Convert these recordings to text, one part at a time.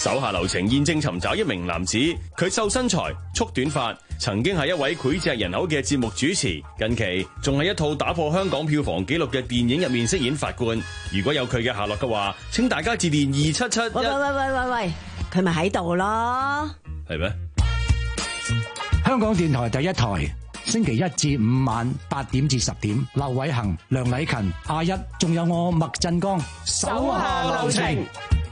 手下留情，現正尋找一名男子，佢瘦身材、束短髮，曾經係一位膾炙人口嘅節目主持，近期仲係一套打破香港票房紀錄嘅電影入面飾演法官。如果有佢嘅下落嘅話，請大家致電2771。 喂，佢咪喺度咯？ 係咩？ 香港電台第一台，星期一至五晚8點至10點，劉偉恒、梁禮勤、阿一，仲有我麥振剛，手下留情。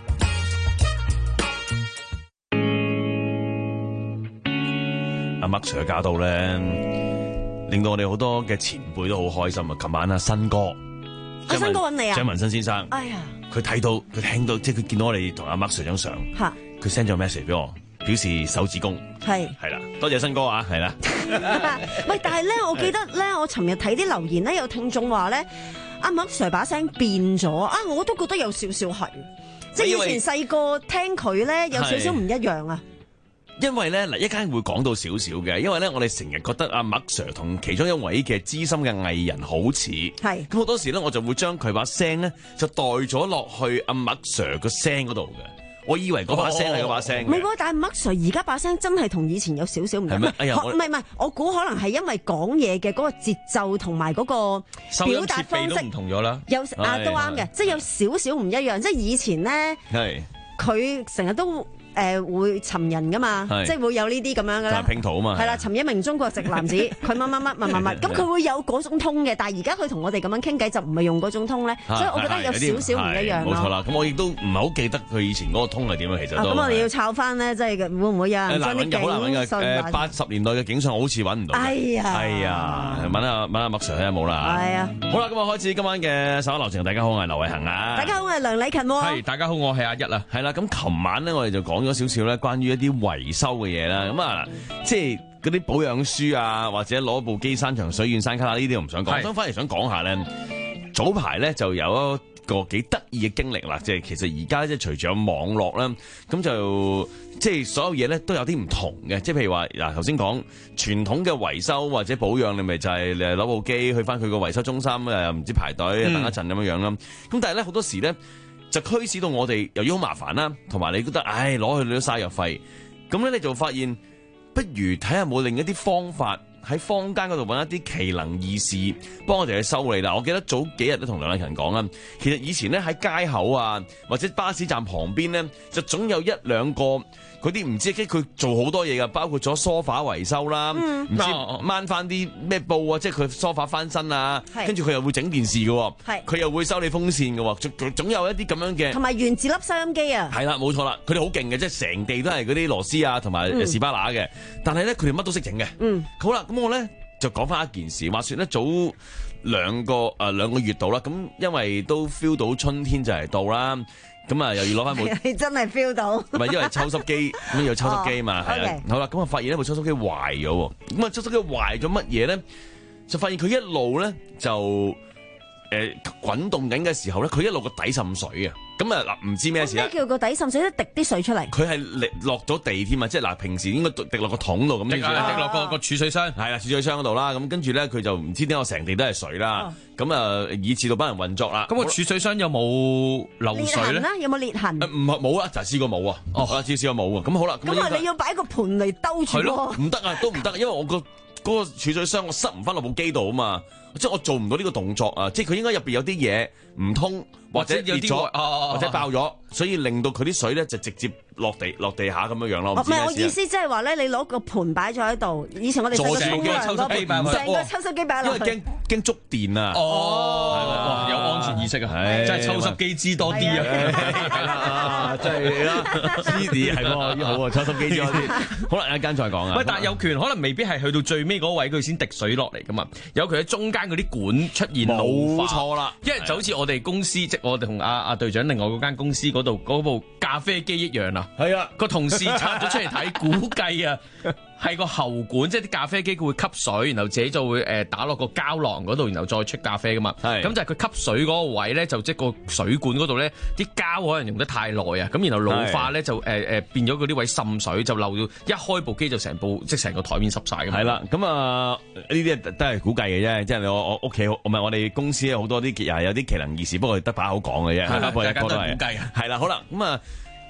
阿麥 Sir 嘅駕到咧，令到我哋好多嘅前輩都好開心啊！琴晚阿新哥， 阿新哥揾你啊？ 張文新先生， 哎呀，佢聽到，即係佢見到我哋同阿麥 Sir 張相，佢 send 咗 message 俾我，表示手指公，係啦，多謝新哥啊，係啦。 喂，但係咧，我記得咧，我尋日睇啲留言咧，有聽眾話咧，阿麥 Sir 把聲變咗啊，我都覺得有少少係，即係以前細個聽佢咧，有少少唔一樣啊。 因為咧嗱，一間會講到少少嘅，因為咧我哋成日覺得阿麥 Sir 同其中一位嘅資深嘅藝人好似，係咁好多時咧我就會將佢把聲咧就代咗落去阿麥 Sir 個聲嗰度嘅，我以為嗰把聲係嗰把聲。唔係喎，但係麥 Sir 而家把聲真係同以前有少少唔同。係咩？哎呀，唔係，我估可能係因為講嘢嘅嗰個節奏同埋嗰個表達方式都唔同咗啦。有都啱嘅，即係有少少唔一樣。即係以前咧，佢成日都。會尋人噶嘛，即係會有呢啲咁樣嘅啦。拼圖啊嘛，係啦，尋一名中國籍男子，佢乜，咁佢會有嗰種通嘅。但係而家佢同我哋咁樣傾偈就唔係用嗰種通咧，所以我覺得有少少唔一樣咯。冇錯啦，咁我亦都唔係好記得佢以前嗰個通係點樣，其實都。咁我哋要抄翻咧，即係會唔會有人將啲警訊？80年代嘅警訊我好似揾唔到。哎呀，問下麥 Sir 睇下冇啦。係啊，好啦，咁我開始今晚嘅手下留情。大家好，我係劉偉恒啊。大家好，我係梁禮勤。係，大家好，我係阿一啊。係啦，咁琴晚咧我哋就講咗少少咧，關於一啲維修嘅嘢啦，咁啊，即係嗰啲保養書啊，或者攞部機山長水遠山卡啦，呢啲我唔想講，我反而想講下咧，早排咧就有一個幾得意嘅經歷啦，即係其實而家即係隨住有網絡啦，咁就即係所有嘢咧都有啲唔同嘅，即係譬如話嗱，頭先講傳統嘅維修或者保養，你咪就係攞部機去翻佢個維修中心唔知排隊等一陣咁樣樣啦，咁但係咧好多時咧。就驅使到我哋由於好麻煩啦，同埋你覺得攞去你都嘥藥費，咁咧你就發現不如睇下冇另一啲方法喺坊間嗰度揾一啲奇能異事幫我哋去修理啦。我記得早幾日都同梁禮勤講啦，其實以前咧喺街口啊或者巴士站旁邊咧，就總有一兩個嗰啲唔知佢做好多嘢噶，包括咗梳化維修啦，唔知掹翻啲咩布啊，即係佢梳化翻身啊，跟住佢又會整電視嘅，佢又會修理風扇嘅，總有一啲咁樣嘅，同埋原子粒收音機啊，係啦，冇錯啦，佢哋好勁嘅，即係成地都係嗰啲螺絲啊同埋士巴拿嘅，但係咧佢哋乜都識整嘅，好啦，咁我咧就講翻一件事，話說咧早兩個月到啦，咁因為都 feel 到春天就嚟到啦。咁啊，又要攞翻部，你真係 feel 到，唔係因為抽濕機咁要抽濕機嘛，係啊，好啦，咁啊發現呢部抽濕機壞咗，咁啊抽濕機壞咗乜嘢咧？就發現佢一路咧就滾動緊嘅時候咧，佢一路個底滲水啊！咁啊嗱，唔知咩事咧？咩叫個底滲水？滴啲水出嚟？佢係落咗地添啊！即係嗱，平時應該滴落個桶度咁，滴落個儲水箱，係啦，儲水箱嗰度啦。咁跟住咧，佢就唔知點解成地都係水啦。咁啊，以致到班人運作啦。咁個儲水箱有冇漏水咧？有冇裂痕？唔係冇啊，就係試過冇啊。試過冇啊。咁好啦。咁啊，你要擺個盆嚟兜住。係咯，唔得啊，都唔得，因為我嗰個儲水箱我塞唔翻落部機度啊嘛。即係我做唔到呢個動作啊！即係佢應該入邊有啲嘢唔通，或者裂咗，或者爆咗，所以令到佢啲水咧就直接落地下咁樣樣咯。唔係我意思，即係話咧，你攞個盤擺咗喺度。以前我哋成個抽濕機擺落去，成個抽濕機擺落去，因為驚觸電啊！哇，有安全意識啊！真係抽濕機知多啲啊！真係啦 ，Siri 係喎，好啊，抽濕機知多啲。好啦，一間再講啊。喂，但係有權可能未必係去到最尾嗰位佢先滴水落嚟噶嘛？有佢喺中間嗰啲管出現老化，冇錯啦。因為就好似我哋公司，即係我哋同阿隊長另外嗰間公司嗰度嗰部咖啡機一樣啊。係啊，個同事拆咗出嚟睇，估計啊係個喉管，即係啲咖啡機佢會吸水，然後自己就會打落個膠囊嗰度，然後再出咖啡噶嘛。係，咁就係佢吸水嗰個位咧，就即係個水管嗰度咧，啲膠可能用得太耐啊，咁然後老化咧就變咗嗰啲位滲水，就漏到一開部機就成個台面濕晒咁。係啦，咁啊呢啲都係估計嘅啫，即係我屋企唔係我哋公司好多啲又係有啲奇能異事，不過得把口講嘅啫。係啦，大家都係估計啊。係啦，好啦，咁啊。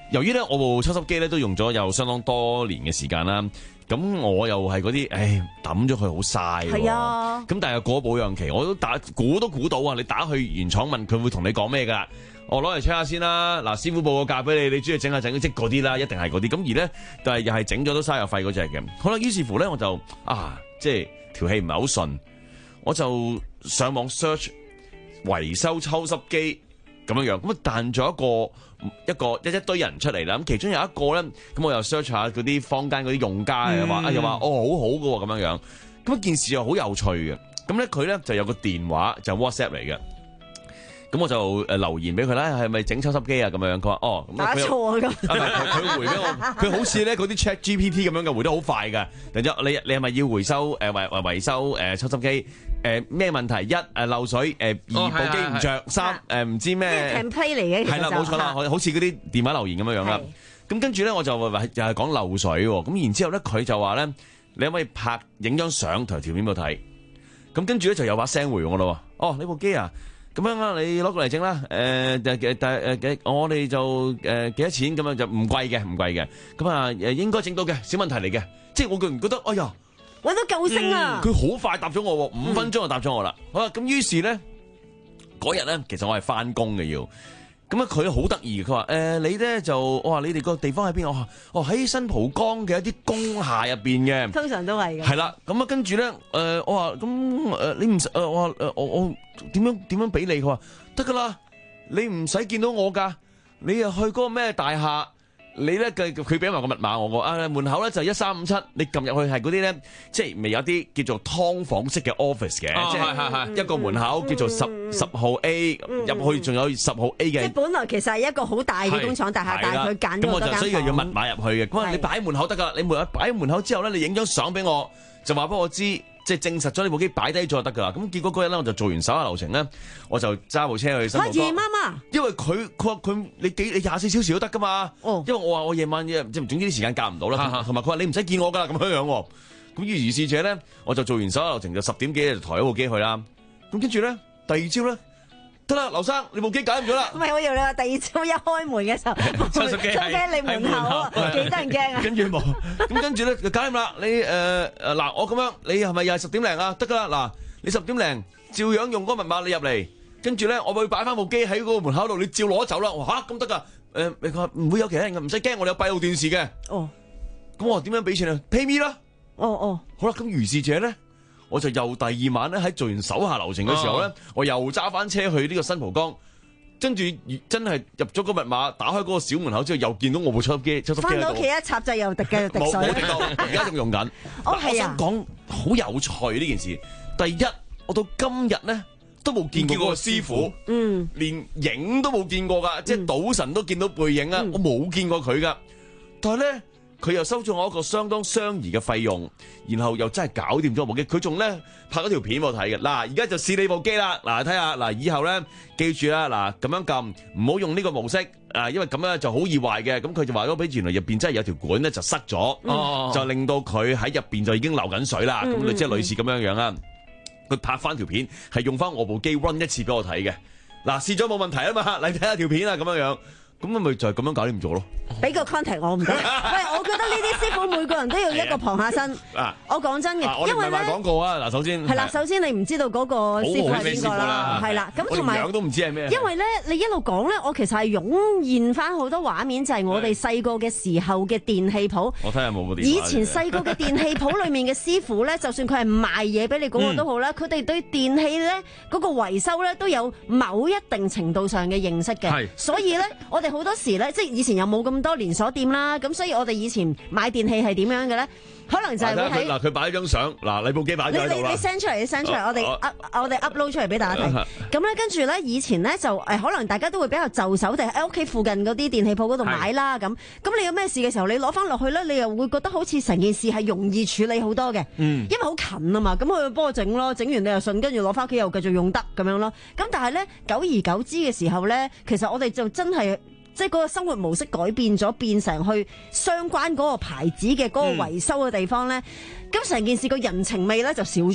由於咧我部抽濕機咧都用咗有相當多年嘅時間啦，咁我又係嗰啲，抌咗佢好嘥。係啊，咁但係過保養期，我都估到啊！你打去原廠問佢會同你講咩㗎？我攞嚟 check 下先啦。嗱，師傅報個價俾你，你中意整下整，即嗰啲啦，一定係嗰啲。咁而咧，但係又係整咗都嘥油費嗰隻嘅。好啦，於是乎咧，我就即係條氣唔係好順，我就上網 search 維修抽濕機咁樣，咁啊彈咗一堆人出嚟啦。咁其中有一個咧，咁我又 search 下嗰啲坊間嗰啲用家又話好好嘅喎咁樣。咁件事又好有趣嘅。咁咧佢咧就有個電話就 WhatsApp 嚟嘅。咁我就留言俾佢啦，係咪整抽濕機啊？咁樣佢話打錯啊咁。 佢回俾我，佢好似咧嗰啲 Chat GPT 咁樣嘅，回得好快㗎。然之後你係咪要維修維修抽濕機？咩問題？一漏水，二部機唔着，三唔知咩 template 嚟嘅， 係啦，冇錯啦，好似嗰啲電話留言咁樣啦。咁跟住咧，我就又係講漏水喎。咁然之後咧，佢就話咧，你可唔可以影張相同條片俾我睇？咁跟住咧就有把聲回我咯。你部機啊？咁樣啊，你攞過嚟整啦。我哋就幾多錢咁樣就唔貴嘅。咁啊應該整到嘅，小問題嚟嘅。即係我個人覺得，哎呀， 揾到救星啊！ 佢好快答咗我，5分鐘就答咗我啦。好啦，咁於是咧嗰日咧，其實我係翻工嘅要。咁啊，佢好得意，佢話你咧就我話你哋個地方喺邊？我話喺新蒲崗嘅一啲工廈入邊嘅， 通常都係嘅。係啦，咁啊跟住咧我話咁你唔使我話我點樣俾你？佢話得噶啦，你唔使見到我噶，你又去嗰個咩大廈？你咧佢俾埋個密碼我個門口咧就1357，你撳入去係嗰啲咧，即係未有啲叫做劏房式嘅 office 嘅，即係一個門口叫做10號 A，入去仲有10號 A 嘅。即係本來其實係一個好大嘅工廠大廈，但係佢揀咗多間房。咁我就所以要密碼入去嘅。咁你擺喺門口得噶啦，你擺喺門口之後咧，你影張相俾我，就話俾我知。即係證實咗呢部機擺低咗就得噶啦，咁結果嗰日咧我就做完手下流程咧，我就揸部車去新蒲崗。 夜晚啊？因為佢話你24小時都得噶嘛。因為我話我夜晚即係總之啲時間夾唔到啦，同埋佢話你唔使見我噶啦咁樣樣。咁於是者咧，我就做完手下流程就10點幾就抬咗部機去啦。咁跟住咧，第二朝咧。得啦，劉生，你部機搞掂咗啦。 唔係，我以為你話第二朝一開門嘅時候，抽濕機喺你門口啊，幾得人驚啊！ 跟住冇，咁跟住咧就搞掂啦。你嗱，我咁樣，你係咪又係10點零啊？得噶啦，嗱，你10點零照樣用嗰個密碼你入嚟，跟住咧我會擺翻部機喺嗰個門口度，你照攞走啦。我話咁得噶？你話唔會有其他人嘅，唔使驚，我哋有閉路電視嘅。咁我話點樣俾錢啊 ？Pay me 啦。好啦，咁如是者咧。我就又第二晚咧喺做完手下流程嘅時候咧，我又揸翻車去呢個新蒲崗，跟住真係入咗個密碼，打開嗰個小門口之後，又見到我部抽濕機喺度。 翻到屋企一插就又滴水。 冇滴到，而家仲用緊。我想講好有趣呢件事。第一，我到今日咧都冇見過嗰個師傅，連影都冇見過噶，即係賭神都見到背影啊，我冇見過佢噶。但係咧。佢又收咗我一個相當相宜嘅費用，然後又真係搞掂咗部機。佢仲咧拍咗條片俾我睇嘅。嗱，而家就試你部機啦。嗱，睇下嗱，以後咧記住啦，嗱咁樣撳，唔好用呢個模式啊，因為咁樣就好易壞嘅。咁佢就話咗俾原來入邊真係有條管咧就塞咗，就令到佢喺入邊就已經流緊水啦。咁你即係類似咁樣樣啦。佢拍翻條片係用翻我部機 run 一次俾我睇嘅。嗱，試咗冇問題啊嘛，你睇下條片啊咁樣樣。咁咪就係咁樣搞掂咗咯。 俾個 contact 我唔得。喂，我覺得呢啲師傅每個人都要一個旁下身。我講真嘅，因為咧廣告啊，嗱，首先係啦，首先你唔知道嗰個師傅係邊個啦，係啦，咁同埋樣都唔知係咩。 因為咧，你一路講咧，我其實係湧現翻好多畫面，就係我哋細個嘅時候嘅電器鋪。 我睇下冇個電話。 以前細個嘅電器鋪裏面嘅師傅咧，就算佢係賣嘢俾你嗰個都好啦，佢哋對電器咧嗰個維修咧都有某一定程度上嘅認識嘅。所以咧，我哋好多時咧，即係以前又冇咁多連鎖店啦，咁所以我哋以前買電器係點樣嘅咧？可能就係會睇嗱，佢擺咗張相，嗱，你部機擺咗喺度啦。 你 send 出嚟，你 send 出嚟，我哋 upload 出嚟俾大家睇。咁咧，跟住咧，以前咧就可能大家都會比較就手，定喺屋企附近嗰啲電器鋪嗰度買啦。咁你有咩事嘅時候，你攞翻落去咧，你又會覺得好似成件事係容易處理好多嘅。因為好近啊嘛，咁佢幫我整咯，整完你又順，跟住攞翻屋企又繼續用得咁樣咯。咁但係咧，久而久之嘅時候咧，其實我哋就真係。即係嗰個生活模式改變咗，變成去相關嗰個牌子嘅嗰個維修嘅地方咧，咁成件事個人情味咧就少咗啦。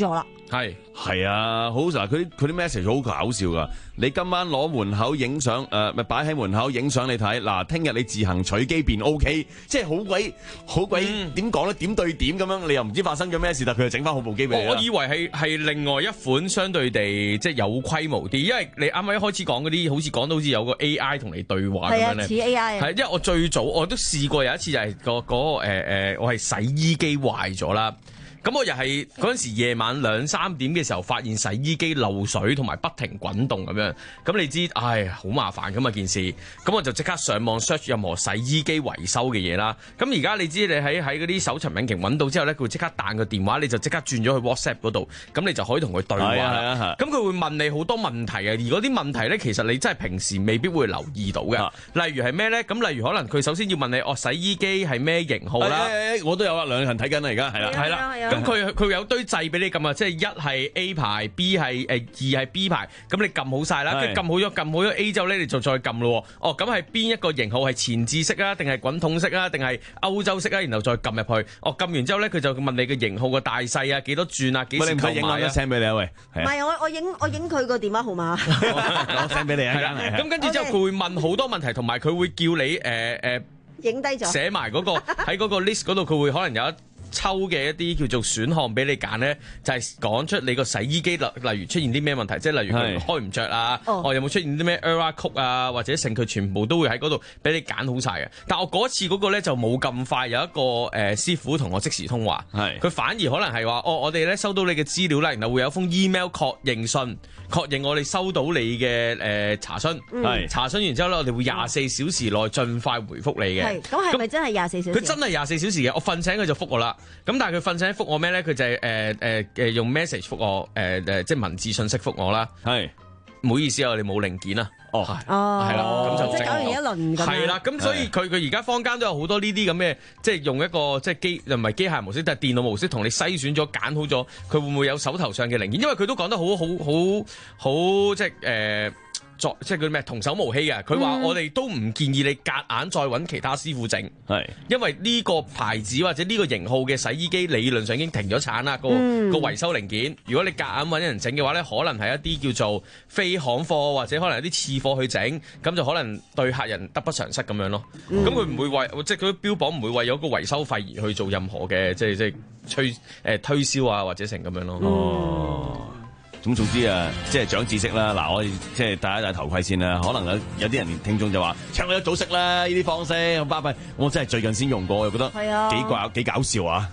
係啊，好嗱，佢啲 message 好搞笑噶。你今晚攞門口影相，咪擺喺門口影相你睇。嗱，聽日你自行取機便 OK， 即係好鬼點講咧？點對點咁樣，你又唔知發生咗咩事，但佢又整翻好部機俾你。 我以為係另外一款相對地即係有規模啲，因為你啱啱一開始講嗰啲，好似講到好似有個 AI 同你對話咁樣咧。 係啊，似 AI。 係，因為我最早我都試過有一次就係我係洗衣機壞咗啦。咁我又係嗰陣時夜晚2-3點嘅時候，發現洗衣機漏水同埋不停滾動咁樣。咁你知，好麻煩咁啊件事。咁我就即刻上網 search 任何洗衣機維修嘅嘢啦。咁而家你知你喺嗰啲搜尋引擎揾到之後咧，佢會即刻彈個電話，你就即刻轉咗去 WhatsApp 嗰度，咁你就可以同佢對話啦。咁佢會問你好多問題啊，而嗰啲問題咧，其實你真係平時未必會留意到嘅。例如係咩咧？咁例如可能佢首先要問你，洗衣機係咩型號啦？ 我都有啦，兩人睇緊啦，而家係啦。 咁佢有堆掣俾你撳啊，即係一係 A 牌 ，B 係二係 B 牌，咁你撳好晒啦，跟住撳好咗 A 之後咧，你就再撳咯。咁係邊一個型號係前置式啊，定係滾筒式啊，定係歐洲式啊？然後再撳入去。撳完之後咧，佢就問你嘅型號個大細啊，幾多轉啊，幾時購買啊 ？send 俾你啊，喂。 唔係我影佢個電話號碼。 我 send 俾你啊。 係啦，咁跟住之後佢會問好多問題，同埋佢會叫你影低咗， 寫埋嗰個喺嗰個 list 嗰度，佢會可能有一抽嘅一啲叫做選項俾你揀咧，就係講出你個洗衣機例如出現啲咩問題，即係例如佢開唔着啊，有冇出現啲咩 error code 啊，或者成佢全部都會喺嗰度俾你揀好晒嘅。但我嗰次嗰個咧就冇咁快，有一個師傅同我即時通話，佢反而可能係話我哋咧收到你嘅資料啦，然後會有封 email 確認信，確認我哋收到你嘅查詢，查詢完之後咧，我哋會24小時內盡快回覆你嘅。 咁係咪真係24小時？ 佢真係24小時嘅，我瞓醒佢就覆我啦。咁但係佢瞓醒覆我咩咧？佢就係用 message 覆我，即係文字信息覆我啦。唔好意思啊，我哋冇零件啊。係啦，咁就即係搞完一輪咁。 係啦，咁所以佢而家坊間都有好多呢啲咁嘅，即係用一個即係又唔係機械模式，但係電腦模式同你篩選咗揀好咗，佢會唔會有手頭上嘅零件？因為佢都講得好即係即係嗰啲咩童叟無欺嘅，佢話我哋都唔建議你夾硬再揾其他師傅整，因為呢個牌子或者呢個型號嘅洗衣機理論上已經停咗產啦，個維修零件。如果你夾硬揾人整嘅話咧，可能係一啲叫做非行貨或者可能有啲次貨去整，咁就可能對客人得不償失咁樣咯。咁佢唔會為即係佢標榜唔會為咗個維修費而去做任何嘅即係推銷啊或者成咁樣咯。 咁總之啊，即係長知識啦。嗱，我哋即係戴一戴頭盔先啦。可能有啲人聽眾就話，我一早識啦，呢啲方式好巴閉。我真係最近先用過，我又覺得幾搞笑啊！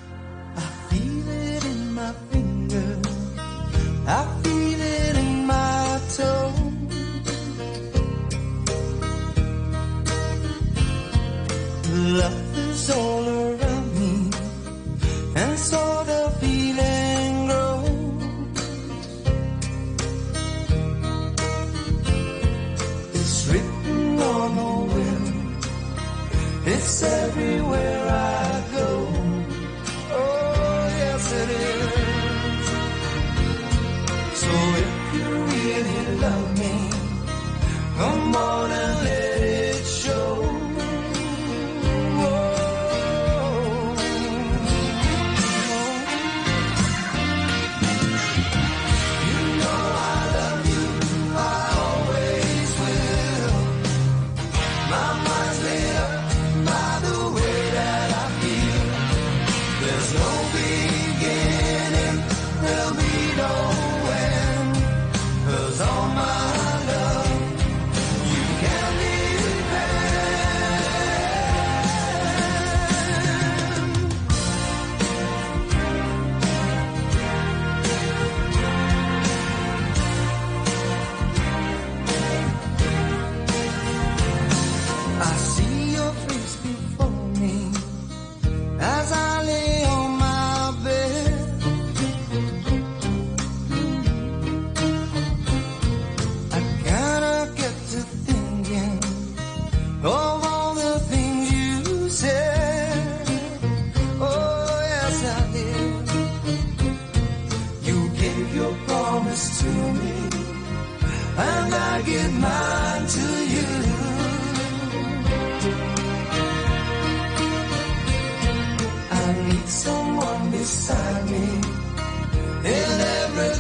It's everywhere I go. Oh, yes it is. So if you really love me, come on and let it show. You know I love you, I always will. My mind's made up by the way that I feel. There's no beginning, there'll be no end. 'Cause all my love you can depend. I see your face before me as I lay on my bed. I kinda get to thinking of all the things you said. Oh, yes, I did. You gave your promise to me, and I give mine to you. I need someone beside me in every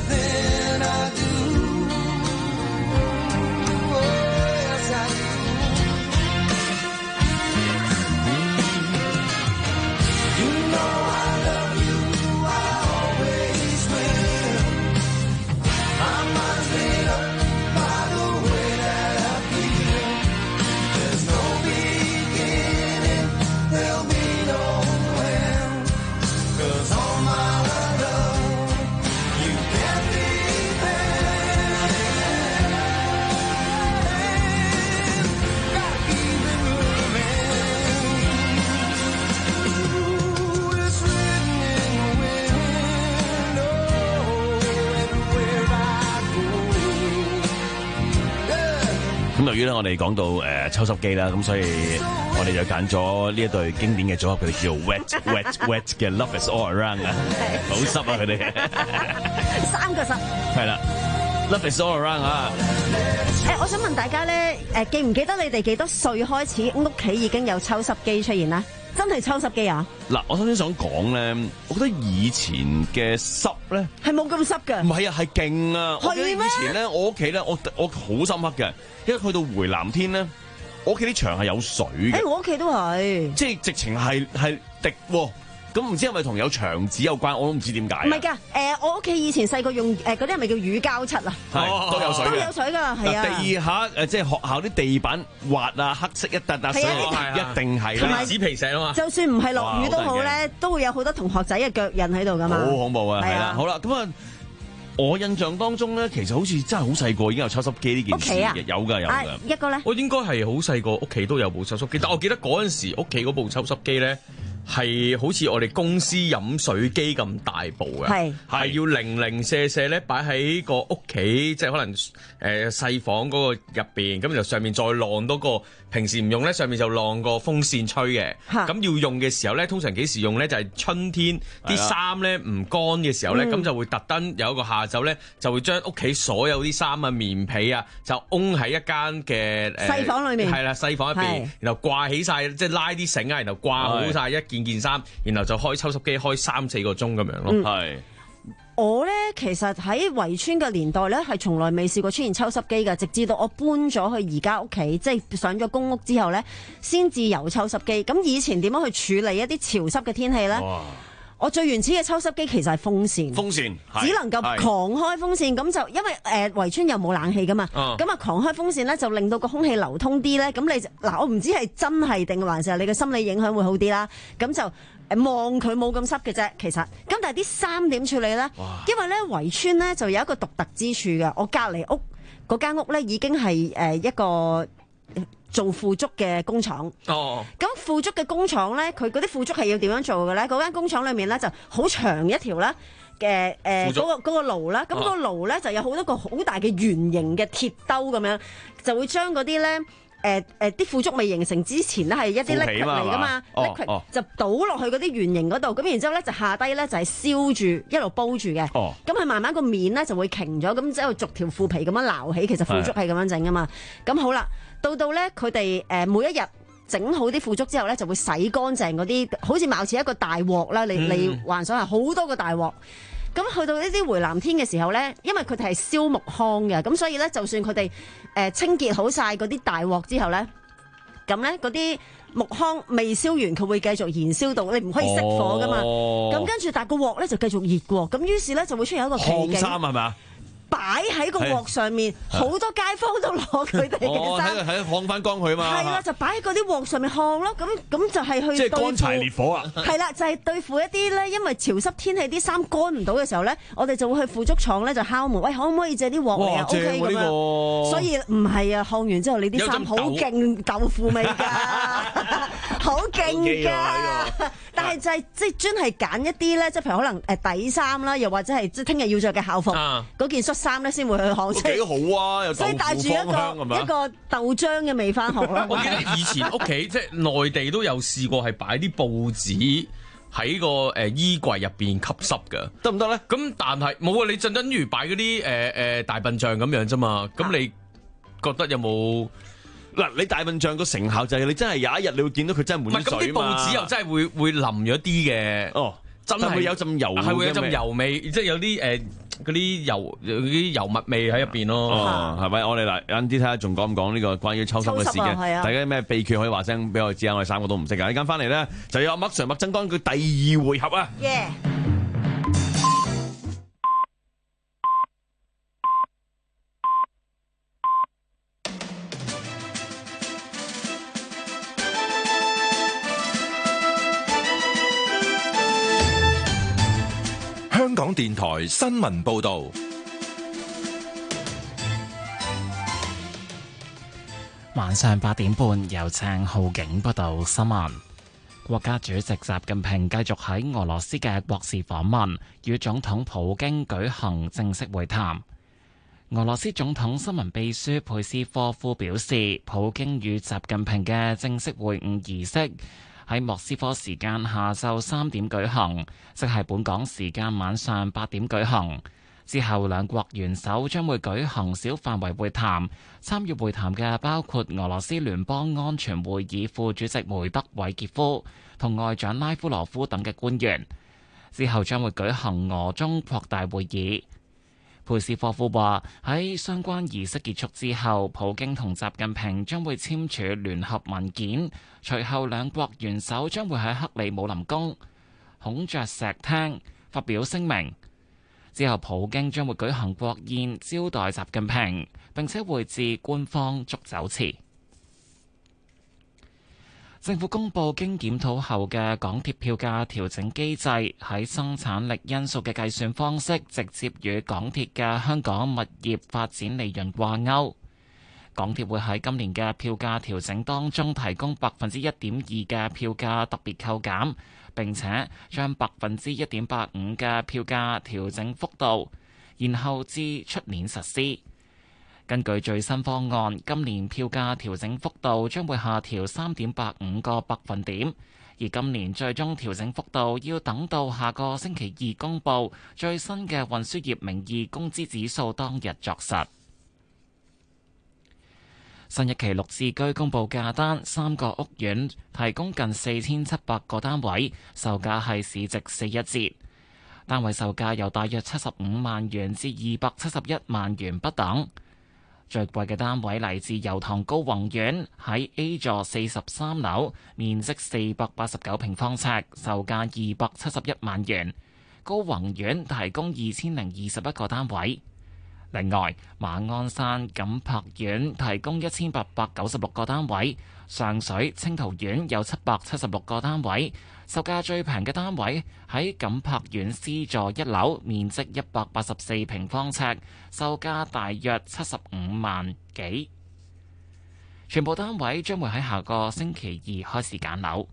由於咧我哋講到抽濕機啦，咁所以我哋就揀咗呢一對經典嘅組合，佢哋叫 Wet 嘅 Love Is All Around 啊，好濕啊佢哋三個濕係啦。Love is all around 啊！ 我想問大家咧，記唔記得你哋幾多歲開始屋企已經有抽濕機出現啦？真係抽濕機啊！ 嗱，我首先想講咧，我覺得以前嘅濕咧係冇咁濕㗎。 唔係啊，係勁啊！我記得以係咩前咧，我屋企咧，我好深刻嘅，因為去到回南天咧，我屋企啲牆係有水嘅。 我屋企都係， 即係直情係滴喎。咁唔知係咪同有牆紙有關？我都唔知點解。 唔係㗎，我屋企以前細個用嗰啲係咪叫乳膠漆啊？ 係都有水嘅， 都有水㗎，係啊。 地下即係學校啲地板滑啊，黑色一笪笪水，一定係啦。 紙皮石啊嘛。 就算唔係落雨都好咧，都會有好多同學仔嘅腳印喺度㗎嘛。 好恐怖啊！係啦，好啦，咁啊，我印象當中咧，其實好似真係好細個已經有抽濕機呢件事嘅，有㗎。 一個咧， 我應該係好細個，屋企都有部抽濕機，但我記得嗰陣時屋企嗰部抽濕機咧。係好似我哋公司飲水機咁大部嘅，係要零零舍舍咧擺喺個屋企，即係可能細房嗰個入邊，咁就上面再晾多個。平時唔用咧，上面就晾個風扇吹嘅。咁要用嘅時候咧，通常幾時用咧？就係春天啲衫咧唔乾嘅時候咧，咁就會特登有一個下晝咧，就會將屋企所有啲衫啊、棉被啊，就擁喺一間嘅細房裏面。 係啦，細房入邊，然後掛起晒，即係拉啲繩啊，然後掛好晒一件衫，然後就開抽濕機開3-4個鐘咁樣咯。係。 我咧其實喺圍村嘅年代咧，係從來未試過出現抽濕機嘅，直至到我搬咗去而家屋企，即係上咗公屋之後咧，先至有抽濕機。咁以前點樣去處理一啲潮濕嘅天氣咧？我最原始嘅抽濕機其實係風扇，只能夠狂開風扇，咁就因為圍村又冇冷氣噶嘛，咁啊狂開風扇咧就令到個空氣流通啲咧，咁你嗱我唔知係真係定還是係你嘅心理影響會好啲啦，咁就望佢冇咁濕嘅啫，其實，咁但係啲衫點處理咧？因為咧圍村咧就有一個獨特之處嘅，我隔離屋嗰間屋咧已經係一個做腐竹嘅工廠。咁腐竹嘅工廠咧，佢嗰啲腐竹係要點樣做嘅咧？嗰間工廠裏面咧就好長一條啦嘅嗰個爐啦，咁個爐咧就有好多個好大嘅圓形嘅鐵兜咁樣，就會將嗰啲咧。啲腐竹未形成之前咧係一啲 liquid 嚟噶嘛，liquid 就倒落去嗰啲圓形嗰度，咁然之後咧就下低咧就係燒住一路煲住嘅，咁佢慢慢個面咧就會瓊咗，咁之後逐條腐皮咁樣撈起，其實腐竹係咁樣整噶嘛。咁好啦，到咧佢哋每一日整好啲腐竹之後咧，就會洗乾淨嗰啲，好似貌似一個大鑊啦，你幻想係好多個大鑊。咁去到呢啲回南天嘅時候咧，因為佢哋係燒木糠嘅，咁所以咧就算佢哋清潔好晒嗰啲大鑊之後咧，咁咧嗰啲木糠未燒完，佢會繼續燃燒到，你唔可以熄火噶嘛。咁跟住，但係個鑊咧就繼續熱喎，咁於是咧就會出現一個奇景。 衫係咪？ 擺喺個鑊上面，好多街坊都攞佢哋嘅衫， 喺烘翻乾佢啊嘛。 係啦，就擺喺嗰啲鑊上面烘咯。咁就係去即係乾柴烈火啊！ 係啦，就係對付一啲咧，因為潮濕天氣啲衫乾唔到嘅時候咧，我哋就會去腐竹廠咧就敲門，喂，可唔可以借啲鑊嚟啊 ？OK 咁樣。所以唔係啊，烘完之後你啲衫好勁豆腐味㗎，好勁㗎。但係就係即係專係揀一啲咧，即係譬如可能底衫啦，又或者係即係聽日要着嘅校服嗰件恤衫咧，先會去學。幾好啊！又所以帶住一個豆漿嘅味翻學咯。 我記得以前屋企即係內地都有試過係擺啲報紙喺個衣櫃入邊吸濕㗎， 得唔得咧？ 咁但係冇啊！你就等於擺嗰啲大笨象咁樣啫嘛。咁你覺得有冇？ 嗱，你大笨象個成效就係你真係有一日你會見到佢真係滿水嘛。 咁啲報紙又真係會淋咗啲嘅。真係會有陣油， 係會有陣油味，即係有啲嗰啲油物味喺入邊咯。 係咪？我哋嗱，晏啲睇下仲講唔講呢個關於抽濕嘅事嘅？大家有咩秘訣可以話聲俾我哋知啊？我哋3個都唔識㗎。呢間翻嚟咧就有麥 Sir 麥振剛佢第2回合啊！ 香港電台新聞報道， 晚上8點半由鄭浩景報道新聞。國家主席習近平繼續喺俄羅斯嘅國事訪問，與總統普京舉行正式會談。 俄羅斯總統新聞秘書佩斯科夫表示，普京與習近平嘅正式會晤儀式喺莫斯科時間下晝3點舉行，即係本港時間晚上8點舉行。之後兩國元首將會舉行小範圍會談，參與會談嘅包括俄羅斯聯邦安全會議副主席梅德韋傑夫同外長拉夫羅夫等嘅官員。之後將會舉行俄中擴大會議。佩斯科夫話：喺相關儀式結束之後，普京同習近平將會簽署聯合文件，隨後兩國元首將會喺克里姆林宮孔雀石廳發表聲明。之後，普京將會舉行國宴招待習近平，並且會致官方祝酒詞。政府公布經檢討後嘅港鐵票價調整機制，喺生產力因素嘅計算方式直接與港鐵嘅香港物業發展利潤掛鈎。港鐵會喺今年嘅票價調整當中提供1.2%嘅票價特別扣減，並且將1.85%嘅票價調整幅度延後至出年實施。根據最新方案，今年票價調整幅度將會下調3.85個百分點，而今年最終調整幅度要等到下個星期2公佈最新嘅運輸業名義工資指數當日作實。新一期綠置居公佈價單，3個屋苑提供近4700個單位，售價係市值4一折，單位售價由大約75萬元至271萬元不等。最貴嘅單位嚟自油塘高宏苑，喺 A 座43樓，面積489平方尺，售價271萬元。高宏苑提供2021個單位。另外，馬鞍山錦柏苑提供1896個單位，上水清桃苑有776個單位。售價最平嘅單位喺錦柏苑 C 座1樓，面積184平方尺，售價大約75萬幾。全部單位將會喺下個星期2開始揀樓。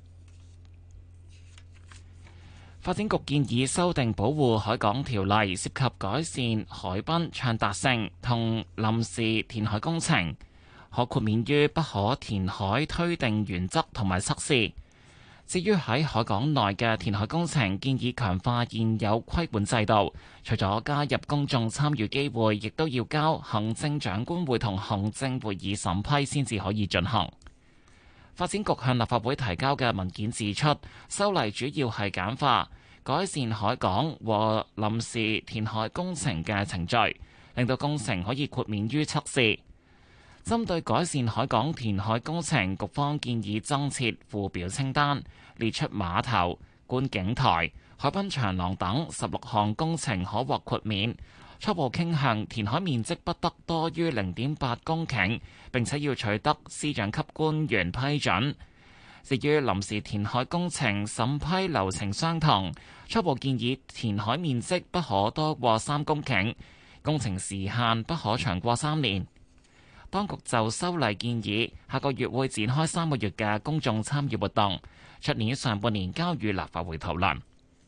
發展局建議修訂保護海港條例，涉及改善海濱暢達性同臨時填海工程，可豁免於不可填海推定原則同埋測試。至於喺海港內嘅填海工程，建議強化現有規管制度，除咗加入公眾參與機會，亦都要交行政長官會同行政會議審批先至可以進行。發展局向立法會提交嘅文件指出，修例主要係簡化、改善海港和臨時填海工程嘅程序，令到工程可以豁免於測試。針對改善海港填海工程，局方建議增設附表清單，列出碼頭、觀景台、海濱長廊等16項工程可獲豁免。初步傾向填海面積不得多於0.8公頃，並且要取得司長級官員批准。至於臨時填海工程審批流程相同，初步建議填海面積不可多過3公頃，工程時限不可長過3年。當局就修例建議，下個月會展開3個月嘅公眾參與活動，出年上半年交予立法會討論。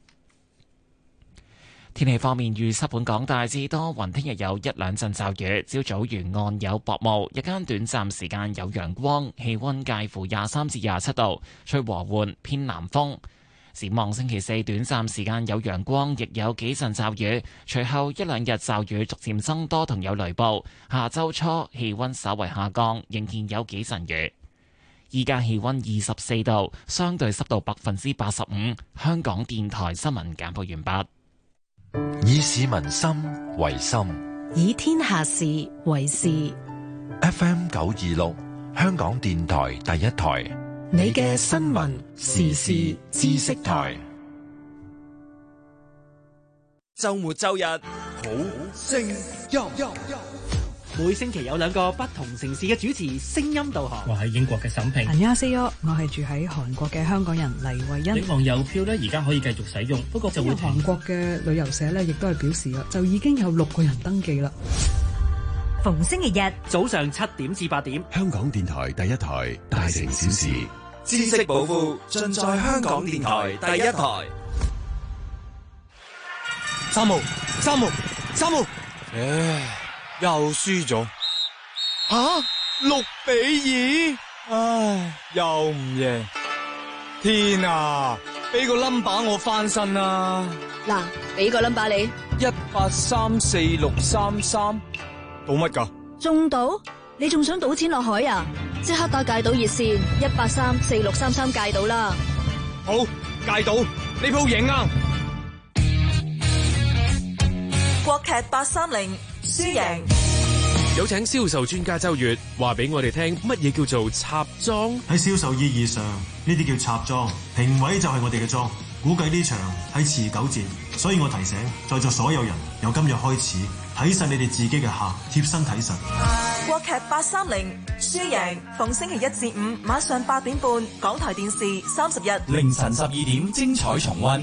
天氣方面，預測本港大致多雲，聽日有1兩陣驟雨，朝早沿岸有薄霧，日間短暫時間有陽光，氣溫介乎23至27度，吹和緩偏南風。展望星期4短暫時間有陽光，亦有幾陣驟雨，隨後1兩日驟雨逐漸增多同有雷暴。下周初氣溫稍為下降，仍然有幾陣雨。依家氣溫24度，相對濕度85%。香港電台新聞簡報完畢。 以市民心為心， 以天下事為事。 FM 926，香港電台第一台， 你嘅新聞時事知識台。 周末周日好聲音，每星期有2個不同城市嘅主持聲音導航。 我喺英國嘅沈平。 안녕하세요，我係住喺韓國嘅香港人黎慧欣。 領航郵票咧，而家可以繼續使用，不過就會韓國嘅旅遊社咧，亦都係表示啦，就已經有6個人登記啦。 逢星期日早上7點至8點， 香港電台第一台，大城小事， 知識寶庫盡在香港電台第一台。 三毛， 又輸咗。6-2，唉，又唔贏。天啊，俾個 number 我翻身啦！ 嗱，俾個 number 你 ，1834633，賭乜㗎？ 中賭？你仲想賭錢落海啊？即刻打戒賭熱線1834633戒賭啦！ 好，戒賭，呢鋪贏啊！ 國劇830輸贏。 有請銷售專家周月話俾我哋聽乜嘢叫做插莊。 喺銷售意義上，呢啲叫插莊。評委就係我哋嘅莊，估計呢場係持久戰，所以我提醒在座所有人，由今日開始睇實你哋自己嘅客，貼身睇實。 國劇830輸贏，逢星期一至五晚上8點半，港台電視31， 凌晨12點精彩重溫。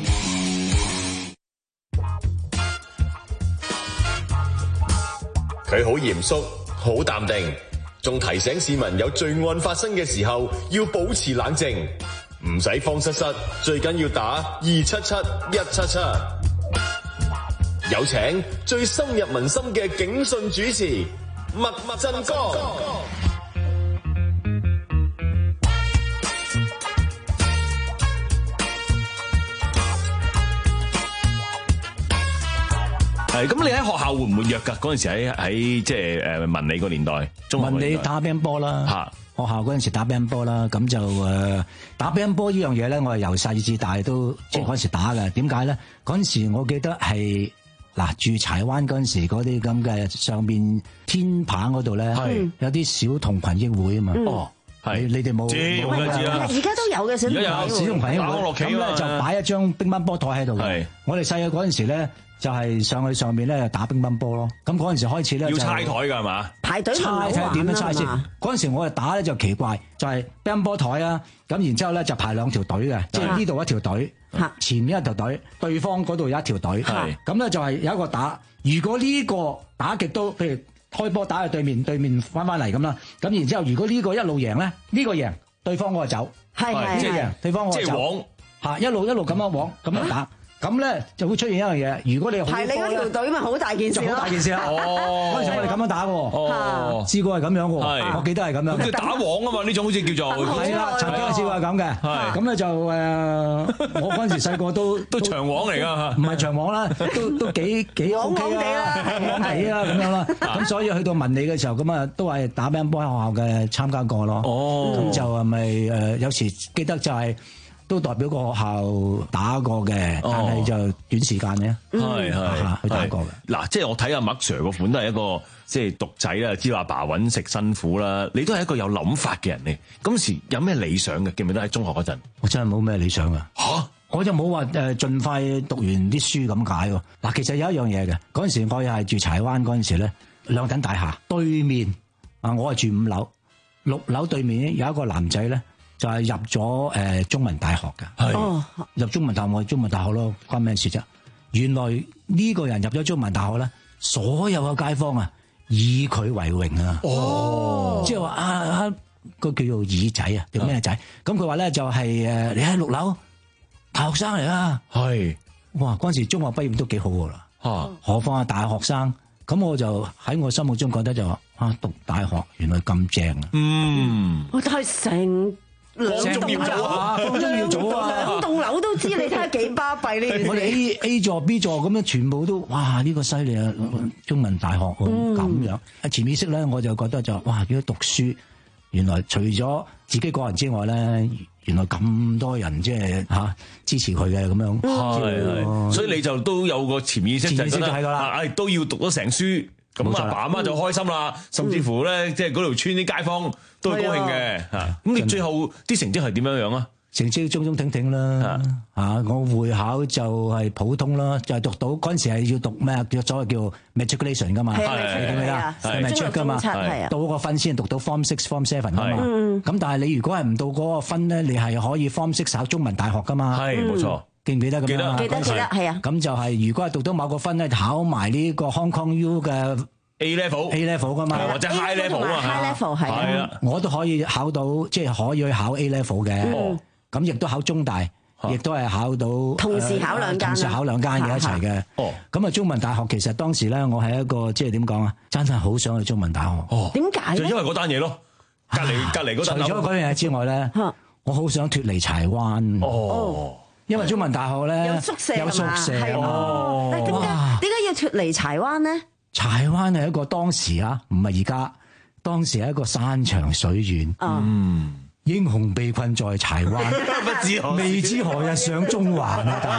佢好嚴肅，好淡定，仲提醒市民有罪案發生嘅時候要保持冷靜，唔使慌失失，最緊要打277177。有請最深入民心嘅警訊主持麥振剛。 係咁，你喺學校活唔活躍㗎？嗰陣時喺即係文理個年代，中學文理打乒乓波啦，學校嗰陣時打乒乓波啦，咁就打乒乓波呢樣嘢咧，我係由細至大都即係嗰陣時打嘅。點解咧？嗰陣時我記得係住柴灣嗰陣時嗰啲咁嘅上邊天棚嗰度咧，有啲小童群益會啊嘛。係你哋冇？ 而家都有嘅小童群益會。 小童群益會咁咧就擺一張乒乓波台喺度嘅。我哋細個嗰陣時咧，就係上去上面咧打乒乓波咯。咁嗰陣時開始咧要猜台㗎係嘛？ 排隊猜點樣猜先？嗰陣時我哋打咧就奇怪，就係乒乓波台啊。咁然之後咧就排兩條隊嘅，即係呢度一條隊，前面一條隊，對方嗰度有一條隊。咁咧就係有一個打。如果呢個打極都，譬如開波打去對面翻嚟咁啦。咁然之後，如果呢個一路贏咧，呢個贏，對方嗰個走，即係贏，對方嗰個走。即係往一路咁樣往咁樣打。咁咧就會出現一樣嘢，如果你排你嗰條隊咪好大件事咯， 就好大件事啦。嗰陣時我哋咁樣打喎，試過係咁樣喎，我記得係咁樣。 咁叫打網啊嘛，呢種好似叫做係啦，曾經試過係咁嘅。咁咧就我嗰陣時細個都長網嚟㗎， 唔係長網啦，都幾 OK 啦，網地啦咁樣啦。咁所以去到文理嘅時候，咁啊都係打乒乓波喺學校嘅參加過咯。咁就係咪有時記得就係。都代表個學校打過嘅，但係就短時間咧，去打過嘅。 嗱，即係我睇阿麥 Sir 個款都係一個即係獨仔啦，知道阿爸揾食辛苦啦。你都係一個有諗法嘅人嚟。嗰時有咩理想嘅？記唔記得喺中學嗰陣？ 我真係冇咩理想啊！我就冇話盡快讀完啲書咁解喎。嗱，其實有一樣嘢嘅，嗰陣時我又係住柴灣嗰陣時咧，兩等大廈對面啊，我係住5樓，6樓對面有一個男仔咧。就係入咗中文大學嘅，入中文大學我中文大學咯，關咩事啫？原來呢個人入咗中文大學咧，所有嘅街坊啊以佢為榮啊！即係話個叫做耳仔啊，叫咩仔？咁佢話咧就係你喺6樓大學生嚟啊！哇！嗰陣時中學畢業都幾好㗎啦，何況係大學生？咁我就喺我心目中覺得就話讀大學原來咁正啊！ 我都係成兩棟樓都知，你睇下幾巴閉呢件事。 我哋 A 座 B 座咁樣全部都哇呢個犀利啊！中文大學咁樣，潛意識咧我就覺得就哇如果讀書，原來除咗自己個人之外咧，原來咁多人即係支持佢嘅咁樣。 係，所以你就都有個潛意識就覺得都要讀咗成書。咁阿爸阿媽就開心啦，甚至乎咧，即係嗰條村啲街坊都係高興嘅嚇。咁你最後啲成績係點樣樣啊？ 成績中中挺挺啦，我會考就係普通啦，就係讀到嗰陣時係要讀咩叫所謂叫 matriculation 噶嘛，係啊 matric 噶嘛，到個分先讀到 form 6 form 7噶嘛。咁但係你如果係唔到嗰個分咧，你係可以 form 6考中文大學噶嘛。 係冇錯。 記唔記得咁樣？ 記得係啊。 咁就係如果係讀到某個分咧，考埋呢個 Hong Kong U 嘅 A level 噶嘛， 或者 high level 啊 ，high level 係啊，我都可以考到，即係可以去考 A level 嘅。咁亦都考中大， 亦都係考到同時考兩間， 同時考兩間嘅一齊嘅。咁啊，中文大學其實當時咧，我係一個即係點講啊，真係好想去中文大學。 點解？ 就因為嗰單嘢咯，隔離嗰單。 除咗嗰樣嘢之外咧，我好想脫離柴灣。因為中文大學咧有宿舍有宿舍啊。 點解要脫離柴灣咧？ 柴灣係一個當時啊，唔係而家，當時係一個山長水遠。英雄被困在柴灣，未知何日上中環啊，大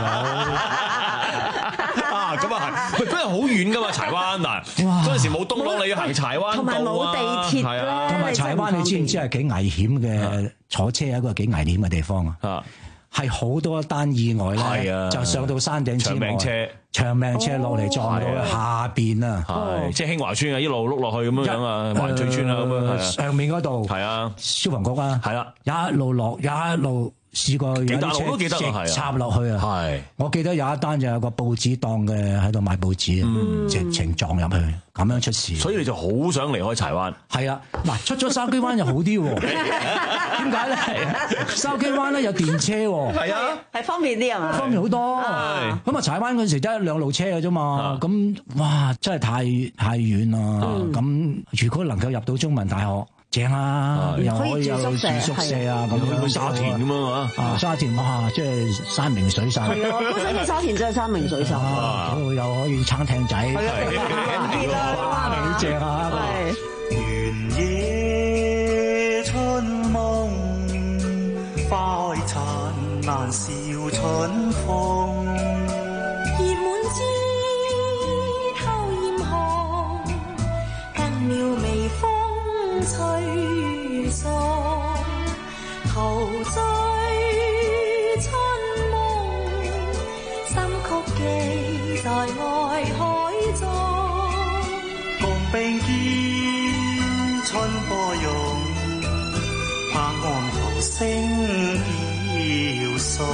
佬！ 啊，咁啊係，喂，嗰日好遠噶嘛，柴灣嗱，嗰陣時冇東朗，你要行柴灣道啊， 同埋冇地鐵啦， 同埋柴灣你知唔知係幾危險嘅？坐車係一個幾危險嘅地方啊！係好多單意外咧，就上到山頂之外，長命車落嚟撞到下邊啊！ 即係興華村啊，一路碌落去咁樣樣啊，環翠村啊咁樣， 上面嗰度係啊， 消防局啊， 係啦， 一路落一路試過有啲車直插落去啊！係，我記得有一單就有個報紙檔嘅喺度賣報紙，直情撞入去，咁樣出事。 所以你就好想離開柴灣。係啊， 嗱，出咗筲箕灣就好啲喎。點解咧？筲箕灣咧有電車喎。係啊， 係方便啲係嘛？ 方便好多。咁啊，柴灣嗰陣時得兩路車嘅啫嘛。咁哇，真係太遠啦。咁如果能夠入到中文大學，正啦，又可以有住宿舍啊，咁去沙田咁啊嘛。 沙田哇，即係山明水秀。 係啊，嗰陣嘅沙田真係山明水秀。 又可以撐艇仔。係啊，幾正啊！ 原野春夢，花開燦爛笑春風。 葉滿枝透豔紅，更妙微風吹送。陶醉春夢，心曲寄在愛海中。 共並肩春波湧，拍岸濤聲飄送。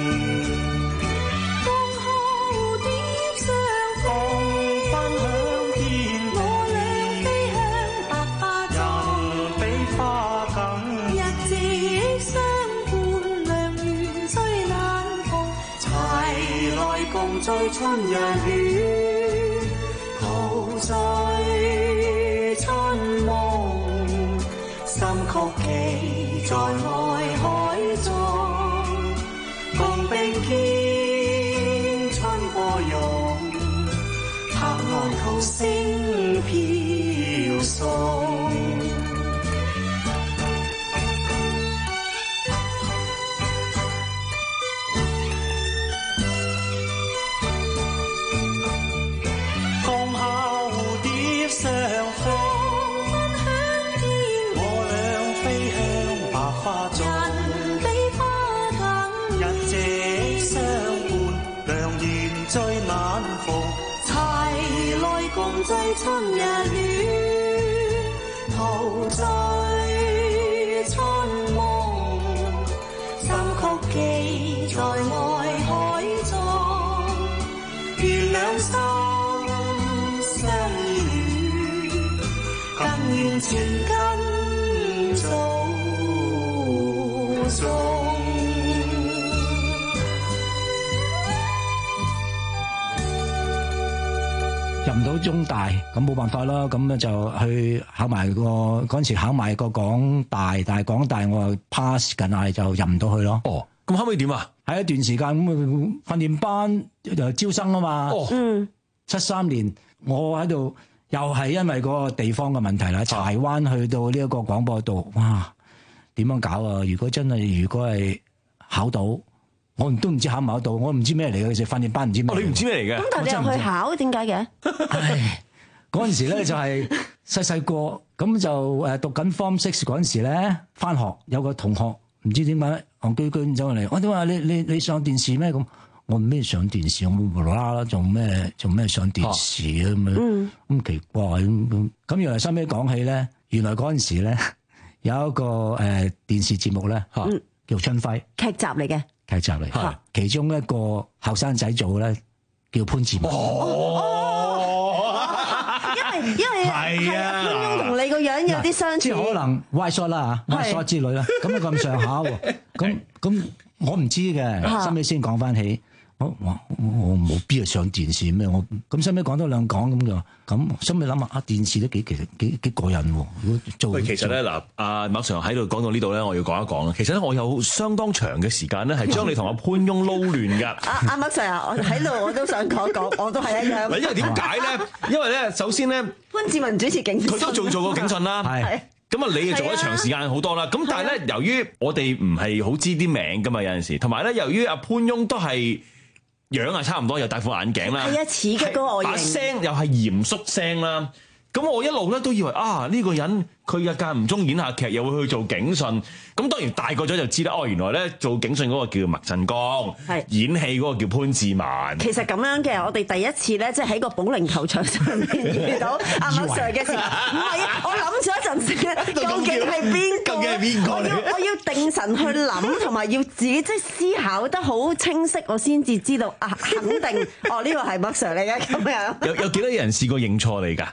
江河蝶雙飛， 分享天地。 我倆飛向百花人比花更。 日夕相伴，良緣最難逢。 齊來共醉春日暖，陶醉春夢，心曲寄在愛海中。共並肩春波湧，拍岸濤聲飄送。降下蝴蝶雙飛， 分享天地。 我倆飛向百花中。 人比花更。 日夕相伴，良緣最難逢。 齊來共醉春日暖，陶醉春夢，心曲寄在愛海中。 願兩心相依戀，更願情根早種。 入唔到中大，咁冇辦法啦，咁咧就去考埋嗰陣時考埋個港大，但係港大我又 pass 緊，但係就入唔到去咯。 哦，咁後尾點啊？ 喺一段時間咁訓練班就招生啊嘛。73年我喺度又係因為嗰個地方嘅問題啦，柴灣去到呢一個廣播道，哇，點樣搞啊？如果係考到，我都唔知考唔考到，我唔知咩嚟嘅，其實訓練班唔知咩。 你唔知咩嚟嘅？ 咁但係你又去考，點解嘅？ 唉，嗰陣時咧就係細個咁就讀緊 Form 6嗰陣時咧，翻學有個同學唔知點解戇居居走嚟，我都話你上電視咩咁？我咩上電視？我無啦啦做咩上電視啊咁樣咁奇怪咁原來收尾講起咧，原來嗰陣時咧有一個電視節目咧叫春暉劇集嚟嘅。 劇集嚟，其中一個後生仔做咧叫潘志文。 因為係啊，潘翁同你個樣有啲相似， 即係可能 Y shot 啦嚇，Y shot 之類啦，咁上下喎，咁我唔知嘅，收尾先講翻起。我冇必要上電視咩？我咁收尾講多兩講咁就咁，收尾諗下電視都其實幾過癮喎。如果做其實咧嗱，阿麥 Sir 喺度講到呢度咧，我要講一講啦。其實咧，我有相當長嘅時間咧，係將你同阿潘翁撈亂㗎。阿麥 Sir 啊，我喺度我都想講講，我都係一樣。 因為點解咧？因為咧，首先咧， 潘志文主持警訊， 佢都做過警訊啦。係。咁啊，你做咗長時間好多啦。咁但係咧，由於我哋唔係好知啲名㗎嘛，有陣時，同埋咧，由於阿潘翁都係。樣係差唔多，又戴副眼鏡啦， 係啊，似嘅嗰個外形，把聲又係嚴肅聲啦。咁我一路咧都以為呢個人佢嘅間唔中演下劇，又會去做警訊。咁當然大個咗就知啦。原來咧做警訊嗰個叫麥振剛，演戲嗰個叫潘志文。 其實咁樣嘅，我哋第一次咧，即係喺個保齡球場上面遇到阿麥 Sir 嘅時候，唔係啊，我諗咗一陣先，究竟係邊個？究竟係邊個？我要定神去諗，同埋要自己即係思考得好清晰，我先至知道肯定呢個係麥 Sir 嚟嘅咁樣。 有幾多人試過認錯你㗎？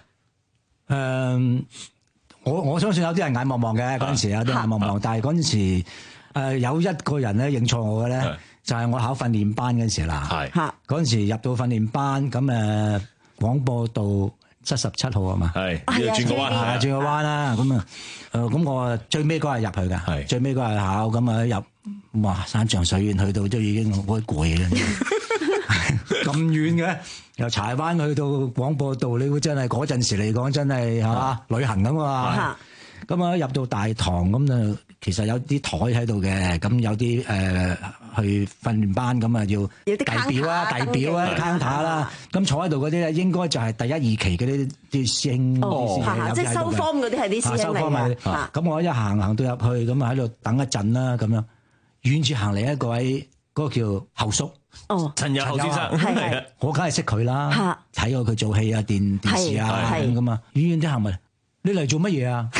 我相信有啲人眼望望嘅嗰陣時，有啲眼望望，但係嗰陣時有一個人咧認錯我嘅咧，就係我考訓練班嗰陣時啦。係嗰陣時入到訓練班，咁廣播道77號啊嘛，係轉個彎，轉個彎啦。咁我最尾嗰日入去㗎，最尾嗰日考咁入，哇山長水遠去到都已經好攰啦。咁遠嘅，由柴灣去到廣播道，你會真係嗰陣時嚟講真係旅行咁啊！咁入到大堂咁就其實有啲台喺度嘅，咁有啲去訓練班咁啊要遞表啊counter啦，咁坐喺度嗰啲咧應該就係第1、2期嗰啲師兄， 即係收 form 嗰啲係啲師兄嚟嘅。 咁我一行到入去，咁啊喺度等一陣啦，咁樣遠處行嚟一個位，嗰個叫後叔。 陳友侯先生， 係我梗係識佢啦，睇過佢做戲啊、電視啊咁啊。遠遠啲行埋，你嚟做乜嘢啊？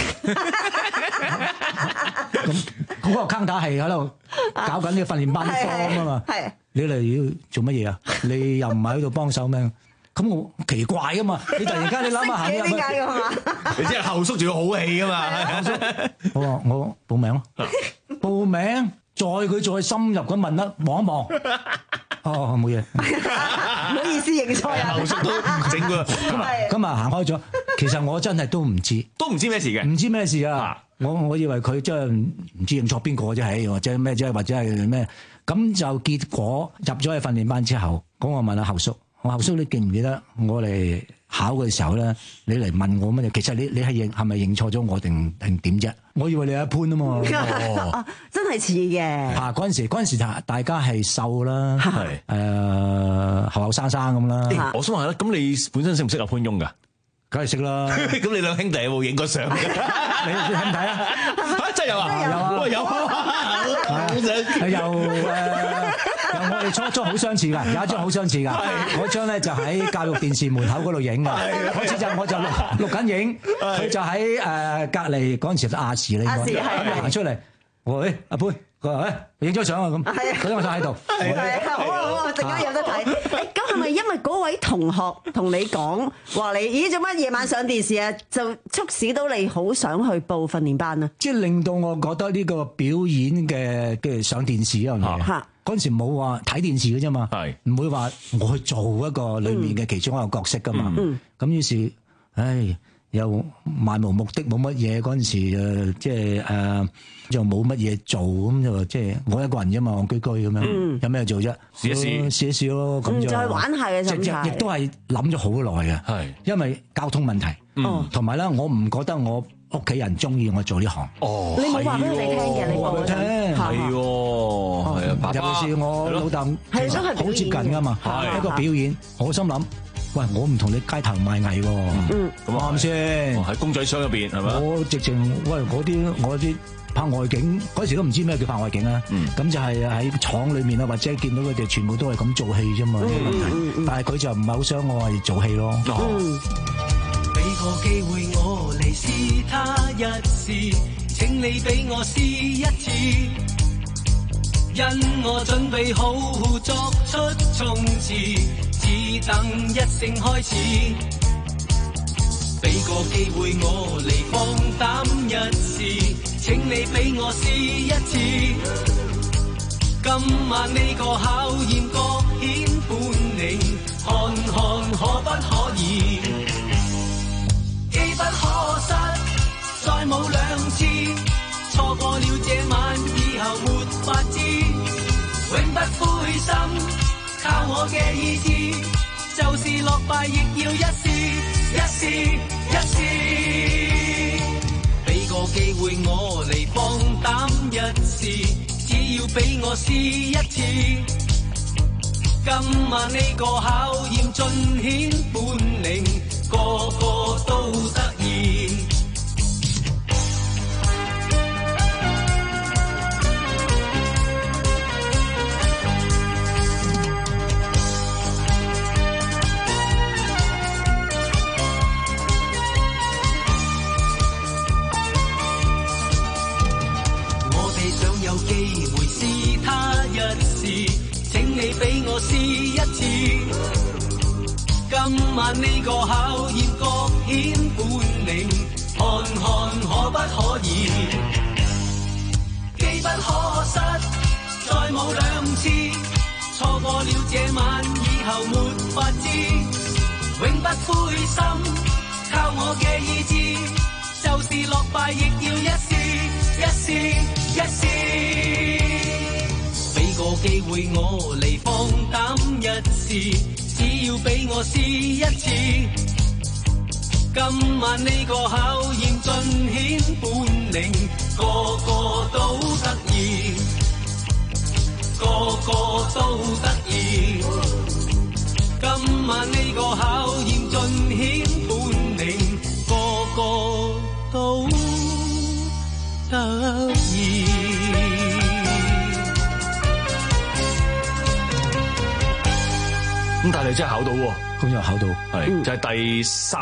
咁嗰個 counter 係喺度搞緊呢個訓練班啲 form 啊嘛。你嚟要做乜嘢啊？你又唔係喺度幫手咩？咁我奇怪噶嘛？你突然間你諗下行入去， 你知係後叔仲要好戲噶嘛？ 我報名咯，報名。佢再深入咁問啦，望一望，冇嘢， 唔好意思認錯啊， 後叔都整㗎， 咁啊行開咗。其實我真係都唔知咩事嘅，唔知咩事啊！我以為佢真係唔知認錯邊個啫，係或者咩啫，或者係咩？咁就結果入咗去訓練班之後，咁我問下後叔，我後叔你記唔記得我嚟考嘅時候咧，你嚟問我乜嘢？其實你係咪認錯咗我定點啫？我以為你係潘啊嘛， 真係似嘅。 嗰陣時大家係瘦啦，後生咁啦。 我想問下啦，咁你本身識唔識阿潘翁㗎？ 梗係識啦。 咁你兩兄弟有冇影過相？你睇唔睇啊？ 真係有啊！有我哋初好相似㗎，有一張好相似㗎。嗰張咧就喺教育電視門口嗰度影㗎。嗰次我就錄緊影，佢就喺隔離嗰陣時亞視呢個，咁行出嚟，我話阿潘，佢話影咗相啊咁，嗰張相喺度。 好，陣間有得睇。咁係咪因為嗰位同學同你講話你咦做乜夜晚上電視啊？就促使到你好想去報訓練班啊？ 即係令到我覺得呢個表演嘅上電視一樣嘢。嗰陣時冇話睇電視嘅啫嘛，唔會話我去做一個裏面嘅其中一個角色噶嘛。咁於是，又漫無目的冇乜嘢。嗰陣時即係就冇乜嘢做，咁就即係我一個人啫嘛，戇居居咁樣，有咩做啫？試一試咯，咁就再玩下嘅心態。 亦都係諗咗好耐嘅，因為交通問題，同埋咧，我唔覺得我屋企人中意我做呢行。 你冇話俾佢哋聽嘅，你冇聽係喎， 尤其是我老豆好接近噶嘛，一個表演，我心諗，喂，我唔同你街頭賣藝喎，咁啱先喺公仔箱入邊係咪？ 我直情喂我啲拍外景嗰時都唔知咩叫拍外景啊，咁就係喺廠裏面啊，或者見到佢哋全部都係咁做戲啫嘛，但係佢就唔係好想我係做戲咯。 俾個機會我嚟試他一試，請你俾我試一次，因我準備好作出衝刺，只等一聲開始。俾個機會我嚟放膽一試，請你俾我試一次，今晚呢個考驗各顯本領，看看可不可以？機不可失，再冇兩次，錯過了這晚，以後沒法知，永不灰心，靠我嘅意志，就是落敗亦要一試，一試，一試。俾個機會我嚟放膽一試，只要俾我試一次。今晚呢個考驗盡顯本領，個個都得意。有機會試他一試，請你俾我試一次。今晚呢個考驗各顯本領，看看可不可以？機不可失，再冇兩次，錯過了這晚，以後沒法知，永不灰心，靠我嘅意志，就是落敗亦要一試，一試，一試。俾個機會我嚟放膽一試，只要俾我試一次。今晚呢個考驗盡顯本領，個個都得意，個個都得意。今晚呢個考驗盡顯本領，個個都得意。 咁但係你真係考到喎， 咁又考到， 係就係第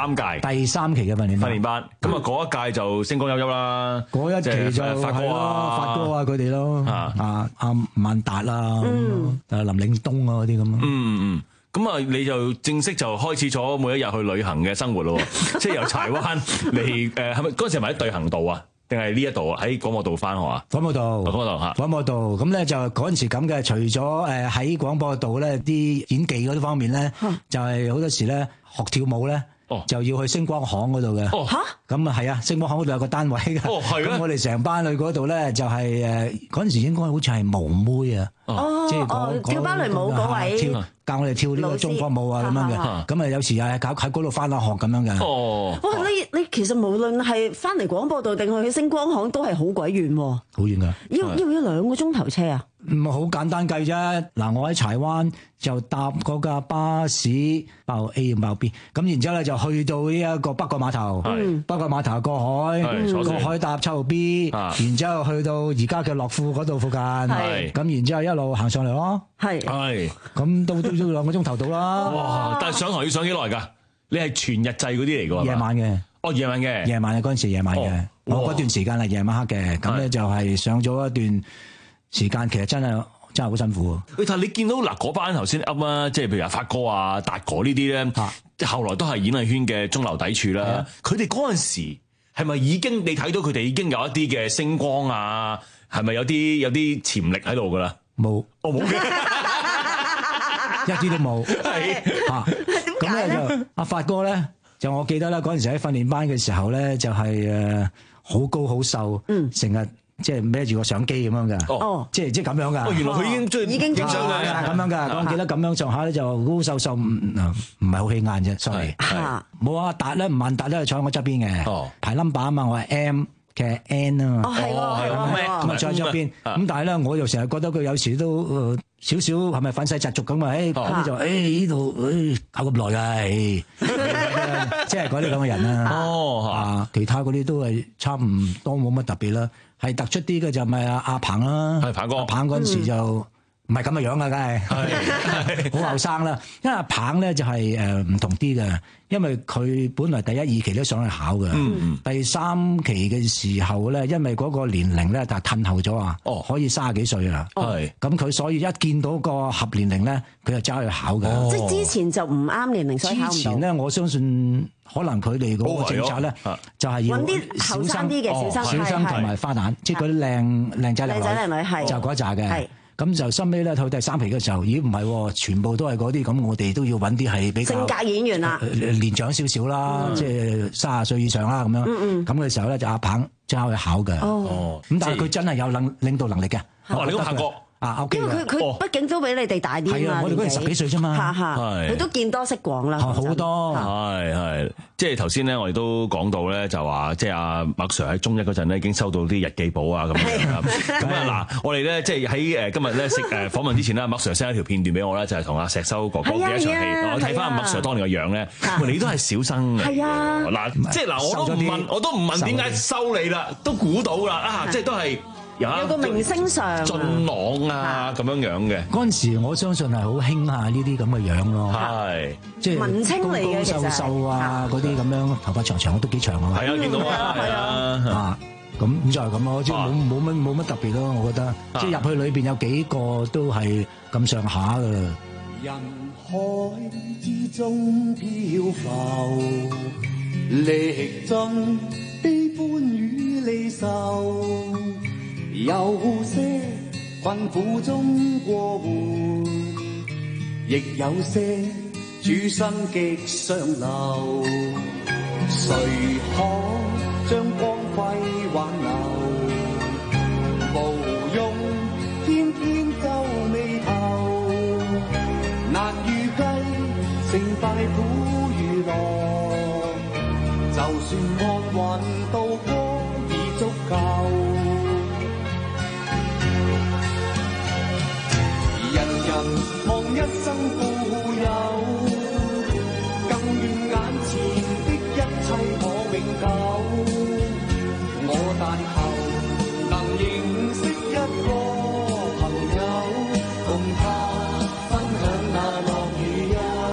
3期嘅訓練班。咁啊嗰一屆就星光熠熠啦， 嗰一期就發哥啊佢哋咯，阿萬達啦，林嶺東啊嗰啲咁。 咁啊，你就正式就開始咗每一日去旅行嘅生活咯，即係由柴灣嚟係咪嗰陣時係咪喺對行道啊？定係呢一度喺廣播道翻學啊？ 廣播道咁咧就嗰陣時咁嘅，除咗喺廣播道咧啲演技嗰啲方面咧，就係好多時咧學跳舞咧。就要去星光行嗰度嘅，咁啊係啊，星光行嗰度有個單位嘅，咁我哋成班去嗰度咧就係嗰陣時應該好似係舞妹啊，即係跳芭蕾舞嗰位教我哋跳呢個中國舞啊咁樣嘅，咁啊有時又係搞喺嗰度翻下學咁樣嘅。 哇！你其實無論係翻嚟廣播道定去星光行都係好鬼遠喎， 好遠㗎， 要2個鐘頭車啊？ 唔係好簡單計啫。嗱，我喺柴灣就搭嗰架巴士爆 A 爆 B， 咁然之後咧就去到呢一個北角碼頭，北角碼頭過海，過海搭7號 B， 然之後去到而家嘅樂富嗰度附近，咁然之後一路行上嚟咯，咁都要2個鐘頭到啦。 哇！但係上堂要上幾耐㗎？你係全日制嗰啲嚟㗎？ 夜晚嘅， 夜晚嘅嗰陣時夜晚嘅，我嗰段時間係夜晚黑嘅，咁咧就係上咗一段時間，其實真係好辛苦。 喂，但係你見到嗱嗰班頭先噏啊，即係譬如阿發哥啊、達哥呢啲咧，即係後來都係演藝圈嘅中流砥柱啦。佢哋嗰陣時係咪已經你睇到佢哋已經有一啲嘅星光啊？係咪有啲潛力喺度噶啦？ 冇， 冇嘅， 一啲都冇。咁咧就阿發哥咧，就我記得啦，嗰陣時喺訓練班嘅時候咧，就係好高好瘦，成日。即係孭住個相機咁樣嘅，即係咁樣噶。 原來佢已經影相嘅咁樣噶。我記得咁樣上下咧就高瘦瘦，唔係好起眼啫。sorry，冇阿達咧，吳萬達咧坐喺我側邊嘅，排 number 啊嘛，我係 M， 其實 N 啊嘛。 係咁啊坐喺側邊。咁但係咧，我又成日覺得佢有時都少少係咪憤世嫉俗咁啊？咁就呢度搞咁耐㗎，即係嗰啲咁嘅人啦。其他嗰啲都係差唔多，冇乜特別啦。係突出啲嘅就咪阿鵬啦， 鵬哥， 阿鵬嗰陣時就唔係咁嘅樣噶，梗係好後生啦。因為阿鵬咧就係唔同啲嘅，因為佢本來第1、2期都想去考嘅，第3期嘅時候咧，因為嗰個年齡咧就褪後咗啊，可以30幾歲啊，咁佢所以一見到個合年齡咧，佢就走去考嘅。 即係之前就唔啱年齡，所以考唔到。 之前咧，我相信可能佢哋嗰個政策咧，就係要揾啲後生啲嘅小生同埋花旦，即係嗰啲靚仔靚女，就嗰扎嘅。 咁就收尾咧到第3期嘅時候，咦唔係喎，全部都係嗰啲，咁我哋都要揾啲係比較性格演員啦， 年長少少啦，即係30歲以上啦咁樣。咁嘅時候咧就阿鵬即刻去考嘅。咁但係佢真係有領導能力嘅。 你都拍過。 因為佢畢竟都比你哋大啲嘛， 我哋嗰陣10幾歲啫嘛， 佢都見多識廣啦， 好多係，即係頭先咧，我哋都講到咧，就話即係阿麥 Sir 喺中一嗰陣咧，已經收到啲日記簿啊咁樣。咁啊嗱，我哋咧即係喺今日咧訪問之前咧，麥 Sir send 一條片段俾我咧，就係同阿石修哥哥嘅一場戲。我睇翻阿麥 Sir 當年個樣咧，你都係小生嘅。 係啊， 嗱，即係嗱，我都唔問點解收你啦，都估到啦，即係都係。有個明星相俊朗啊咁樣嘅， 嗰陣時我相信係好興下呢啲咁嘅樣咯， 係即係文青嚟嘅， 高高瘦瘦啊嗰啲咁樣，頭髮長長都幾長啊嘛， 係啊見到啊，係啊， 咁就係咁咯，即係冇乜特別咯，我覺得，即係入去裏邊有幾個都係咁上下噶啦。 人海之中漂浮，歷盡悲歡與離愁。有些困苦中過活，亦有些處身極上流。誰可將光輝挽留？無用天天皺眉頭，難預計成敗苦與樂。就算安穩渡過已足夠。望一生富有，更願眼前的一切可永久。我但求能認識一個朋友，共他分享那樂與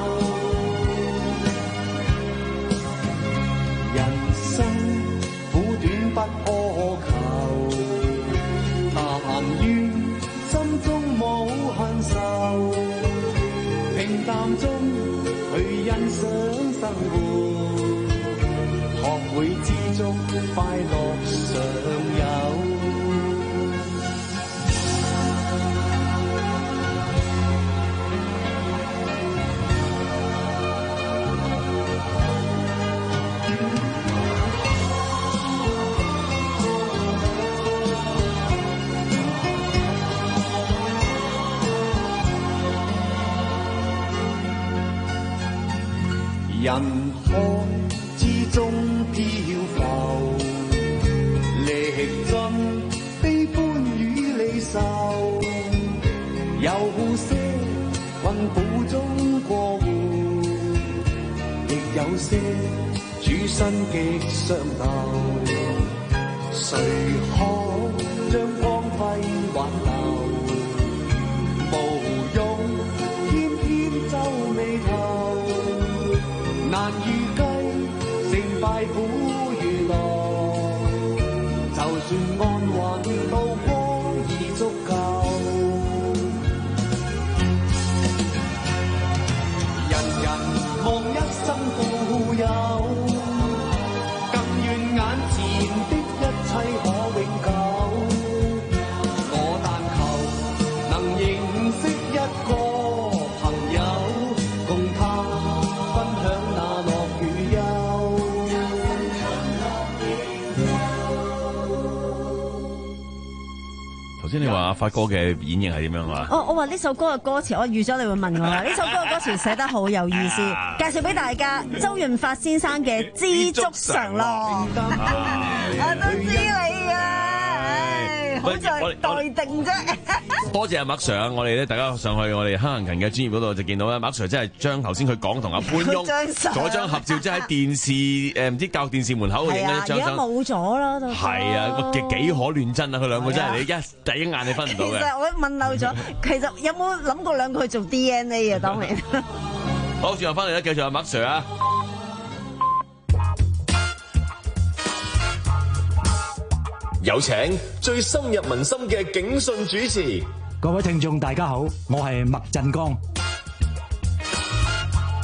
憂。人生苦短不苛求，但願心中無限愁，平淡中去欣賞生活，學會知足快樂常有。人海之中漂浮，歷盡悲歡與離愁，有些困苦中過活，亦有些處身極上流。誰可將光輝挽留？無用天天皺眉頭，難預計成敗苦與樂，就算安穩渡過已足夠。人人望一生富有，更願眼前的一切可永久。我但求能認識一個朋友，共他分享那樂與憂。 頭先你話阿發哥嘅演繹係點樣啊？ 我話呢首歌嘅歌詞，我預咗你會問我啦。呢首歌嘅歌詞寫得好有意思，介紹俾大家周潤發先生嘅《知足常樂》。我都知你啊，好在待定啫。 多謝阿麥 Sir 啊！我哋咧大家上去我哋坑行勤嘅專業嗰度就見到咧，麥 Sir 真係將頭先佢講同阿潘翁嗰張合照，即係喺電視唔知教育電視門口影嘅張相。 而家冇咗啦都。係啊，幾可亂真啊！佢兩個真係你第一眼你分唔到嘅。 其實我問漏咗，其實有冇諗過兩個去做 DNA 啊？當年。 好，轉頭翻嚟咧，繼續阿麥 Sir 啊！ 有請最深入民心嘅警訊主持。 各位聽眾大家好，我係麥振剛。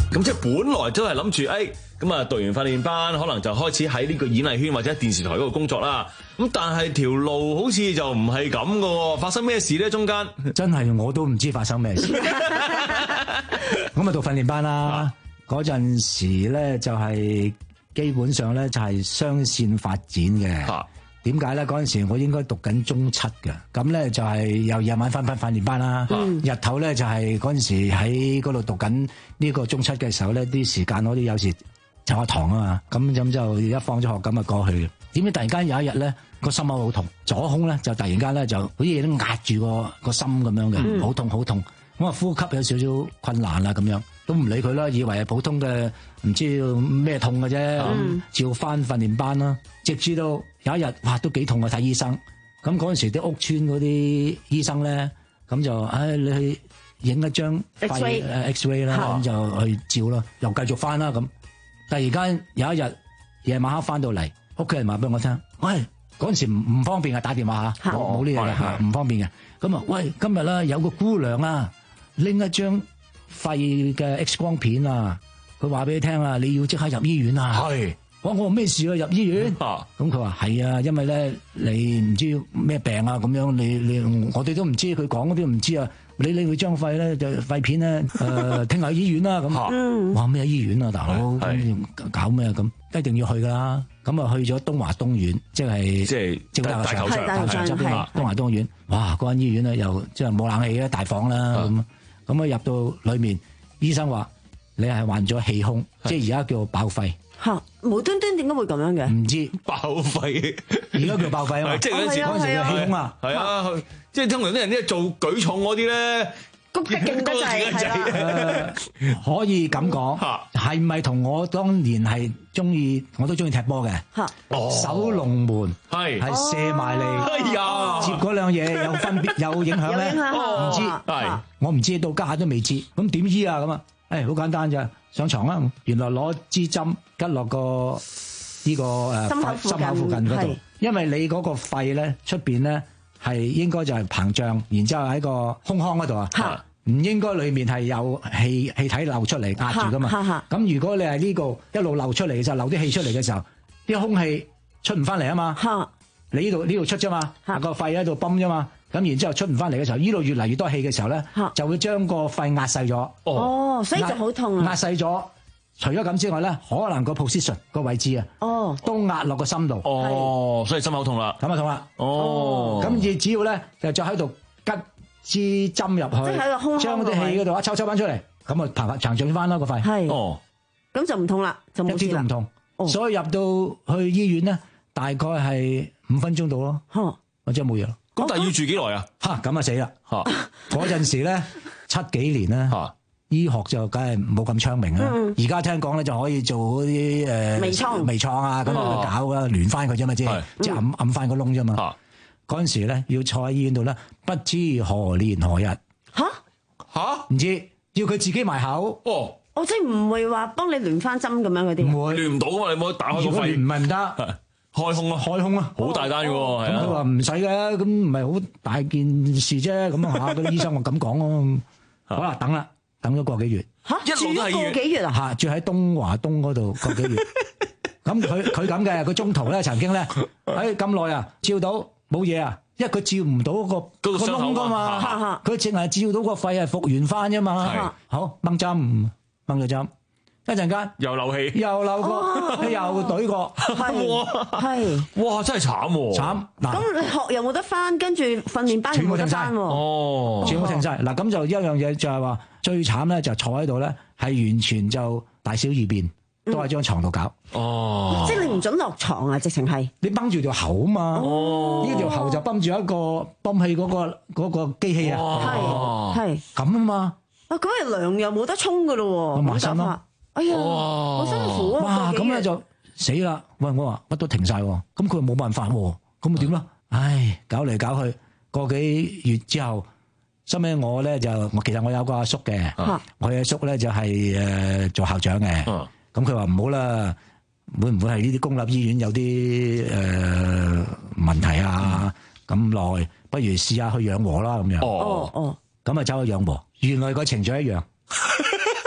咁即係本來都係諗住，咁啊讀完訓練班，可能就開始喺呢個演藝圈或者電視台嗰度工作啦。咁但係條路好似就唔係咁嘅喎，發生咩事咧？中間真係我都唔知發生咩事。咁啊讀訓練班啦，嗰陣時咧就係基本上咧就係雙線發展嘅。點解咧？嗰陣時我應該讀緊中七嘅，咁咧就係由夜晚翻訓練班啦，日頭咧就係嗰陣時喺嗰度讀緊呢個中七嘅時候咧，啲時間我哋有時上下堂啊嘛，咁就一放咗學咁啊過去。點知突然間有一日咧個心口好痛，左胸咧就突然間咧就好似都壓住個心咁樣嘅，好痛好痛。咁啊呼吸有少少困難啦咁樣，都唔理佢啦，以為係普通嘅唔知咩痛嘅啫，照翻訓練班啦。直至到有一日，哇都幾痛啊！睇醫生，咁嗰陣時啲屋村嗰啲醫生咧，咁就你去影一張肺 X-ray 啦，咁就去照啦，又繼續翻啦咁。突然間有一日夜晚黑翻到嚟，屋企人話俾我聽，喂，嗰陣時唔方便啊，打電話嚇，冇呢嘢嘅，唔方便嘅。咁啊，喂，今日啦有個姑娘啊，拎一張肺嘅 X 光片啊，佢話俾你聽啊，你要即刻入醫院啊。係。我話咩事啊？入醫院？咁佢話係啊，因為咧你唔知咩病啊，咁樣你我哋都唔知，佢講嗰啲唔知啊。你佢張肺咧就肺片咧，聽日去醫院啦咁。話咩醫院啊，大佬？咁搞咩咁？一定要去噶啦。咁啊去咗東華東院，即係大球場側邊東華東院。哇！嗰間醫院咧又即係冇冷氣嘅大房啦咁。咁啊入到裏面，醫生話你係患咗氣胸，即係而家叫爆肺。 無端端點解會咁樣嘅？ 唔知爆肺， 而家叫爆肺啊嘛！ 即係嗰陣時嘅氣胸啊， 係啊，即係通常啲人咧做舉重嗰啲咧， 谷得勁得滯， 可以咁講，係咪同我當年係中意？我都中意踢波嘅，守龍門係射埋嚟，接嗰兩嘢有分別有影響咧？唔知，我唔知到家下都未知。咁點醫啊？咁啊？好簡單咋，上床啦！原來攞支針拮落個呢個心口附近嗰度，因為你嗰個肺咧出邊咧係應該就係膨脹，然之後喺個胸腔嗰度啊，唔應該裏面係有氣體流出嚟壓住噶嘛。咁如果你係呢個一路流出嚟嘅時候，流啲氣出嚟嘅時候，啲空氣出唔翻嚟啊嘛。你呢度出啫嘛，個肺喺度泵啫嘛。咁然之後出唔翻嚟嘅時候，呢度越嚟越多氣嘅時候咧，就會將個肺壓細咗。 所以就好痛啊！ 壓細咗，除咗咁之外咧，可能個 position 個位置啊，都壓落個心度。 所以心口痛啦。 咁啊痛啦。咁只要咧就再喺度拮支針入去， 即係喺個胸腔將啲氣嗰度抽翻出嚟，咁啊膨脹翻啦個肺。 咁就唔痛啦，就冇事啦。 一啲都唔痛。所以入到去醫院咧，大概係5分鐘到咯。我真係冇嘢咯。 咁但係要住幾耐啊？ 咁啊死啦！嗰陣時咧70幾年咧，醫學就梗係冇咁昌明啦。而家聽講咧就可以做嗰啲微創啊，咁去搞啦，亂翻佢啫嘛，即係揞翻個窿啫嘛。嗰陣時咧要坐喺醫院度咧，不知何年何日唔知要佢自己埋口。 我即係唔會話幫你亂翻針咁樣嗰啲。 唔會亂唔到啊！你冇打開個肺， 唔係唔得。 開胸啊，好大單嘅喎。咁佢話唔使嘅，咁唔係好大件事啫。咁啊，嗰啲醫生話咁講咯。好啦，等咗個幾月。 一路都係個幾月啊？ 住喺東華東嗰度個幾月。咁佢咁嘅，佢中途咧曾經咧，咁耐啊，照到冇嘢啊，因為佢照唔到個窿噶嘛。佢淨係照到個肺係復原翻啫嘛。好，掹針，掹咗針。一陣間又漏氣， 又漏過，又懟過， 哇！真係慘喎， 慘嗱。 咁你學又冇得翻，跟住訓練班又冇得翻喎。 全部停晒。嗱，咁就一樣嘢就係話最慘咧，就坐喺度咧，係完全就大小二便都喺張床度搞。 即係你唔准落床啊！直情係你繃住條喉啊嘛。呢條喉就繃住一個泵氣嗰個機器啊。 係咁啊嘛。 咁日涼又冇得沖噶咯喎。 埋身咯。 哎呀，好辛苦啊！ 哇，咁咧就死啦！喂，我話乜都停晒，咁佢又冇辦法，咁咪點啦？唉，搞嚟搞去個幾月之後，收尾我咧就其實我有個阿叔嘅，我阿叔咧就係做校長嘅，咁佢話唔好啦，會唔會係呢啲公立醫院有啲問題啊？咁耐，不如試下去養和啦咁樣。咁啊走去養和，原來個程序一樣。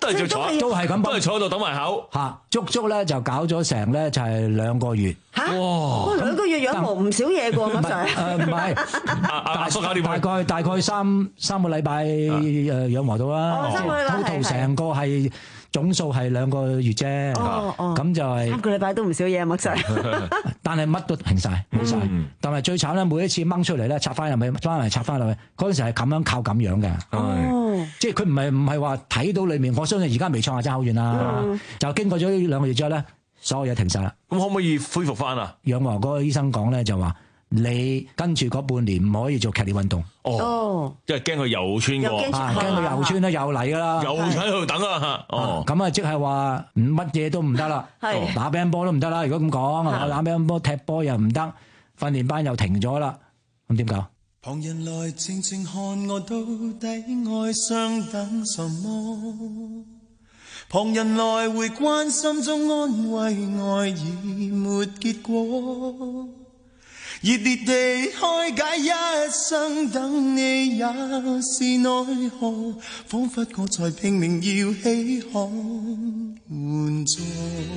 都係坐， 都係咁， 都係坐喺度等埋口嚇，足足咧就搞咗成咧就係2個月。 哇！2個月養磨唔少嘢㗎喎，麥 Sir。 唔係， 阿叔搞掂大概三個禮拜養磨到啦。 3個禮拜 ，total 成個係總數係2個月啫。咁就係 3個禮拜都唔少嘢，麥 Sir。 但係乜都平晒。但係最慘咧，每一次掹出嚟咧，插翻入去，翻嚟插翻落去，嗰陣時係咁樣靠咁樣嘅。即係佢唔係話睇到裏面，我相信而家微創係爭好遠啦。就經過咗2個月之後咧，所有嘢停晒啦。 咁可唔可以恢復翻啊？ 養磨嗰個醫生講咧就話，你跟住嗰半年唔可以做劇烈運動。 因為驚佢又穿過， 驚佢又穿啦，又嚟噶啦， 又喺度等啦。 咁啊，即係話乜嘢都唔得啦，打乒乓波都唔得啦。如果咁講，打乒乓波、踢波又唔得，訓練班又停咗啦，咁點搞？ 旁人來靜靜看我，到底愛上等什麼？旁人來回關心中安慰，愛已沒結果。熱烈地開解一生等你也是奈何，彷彿我在拼命要稀罕援助。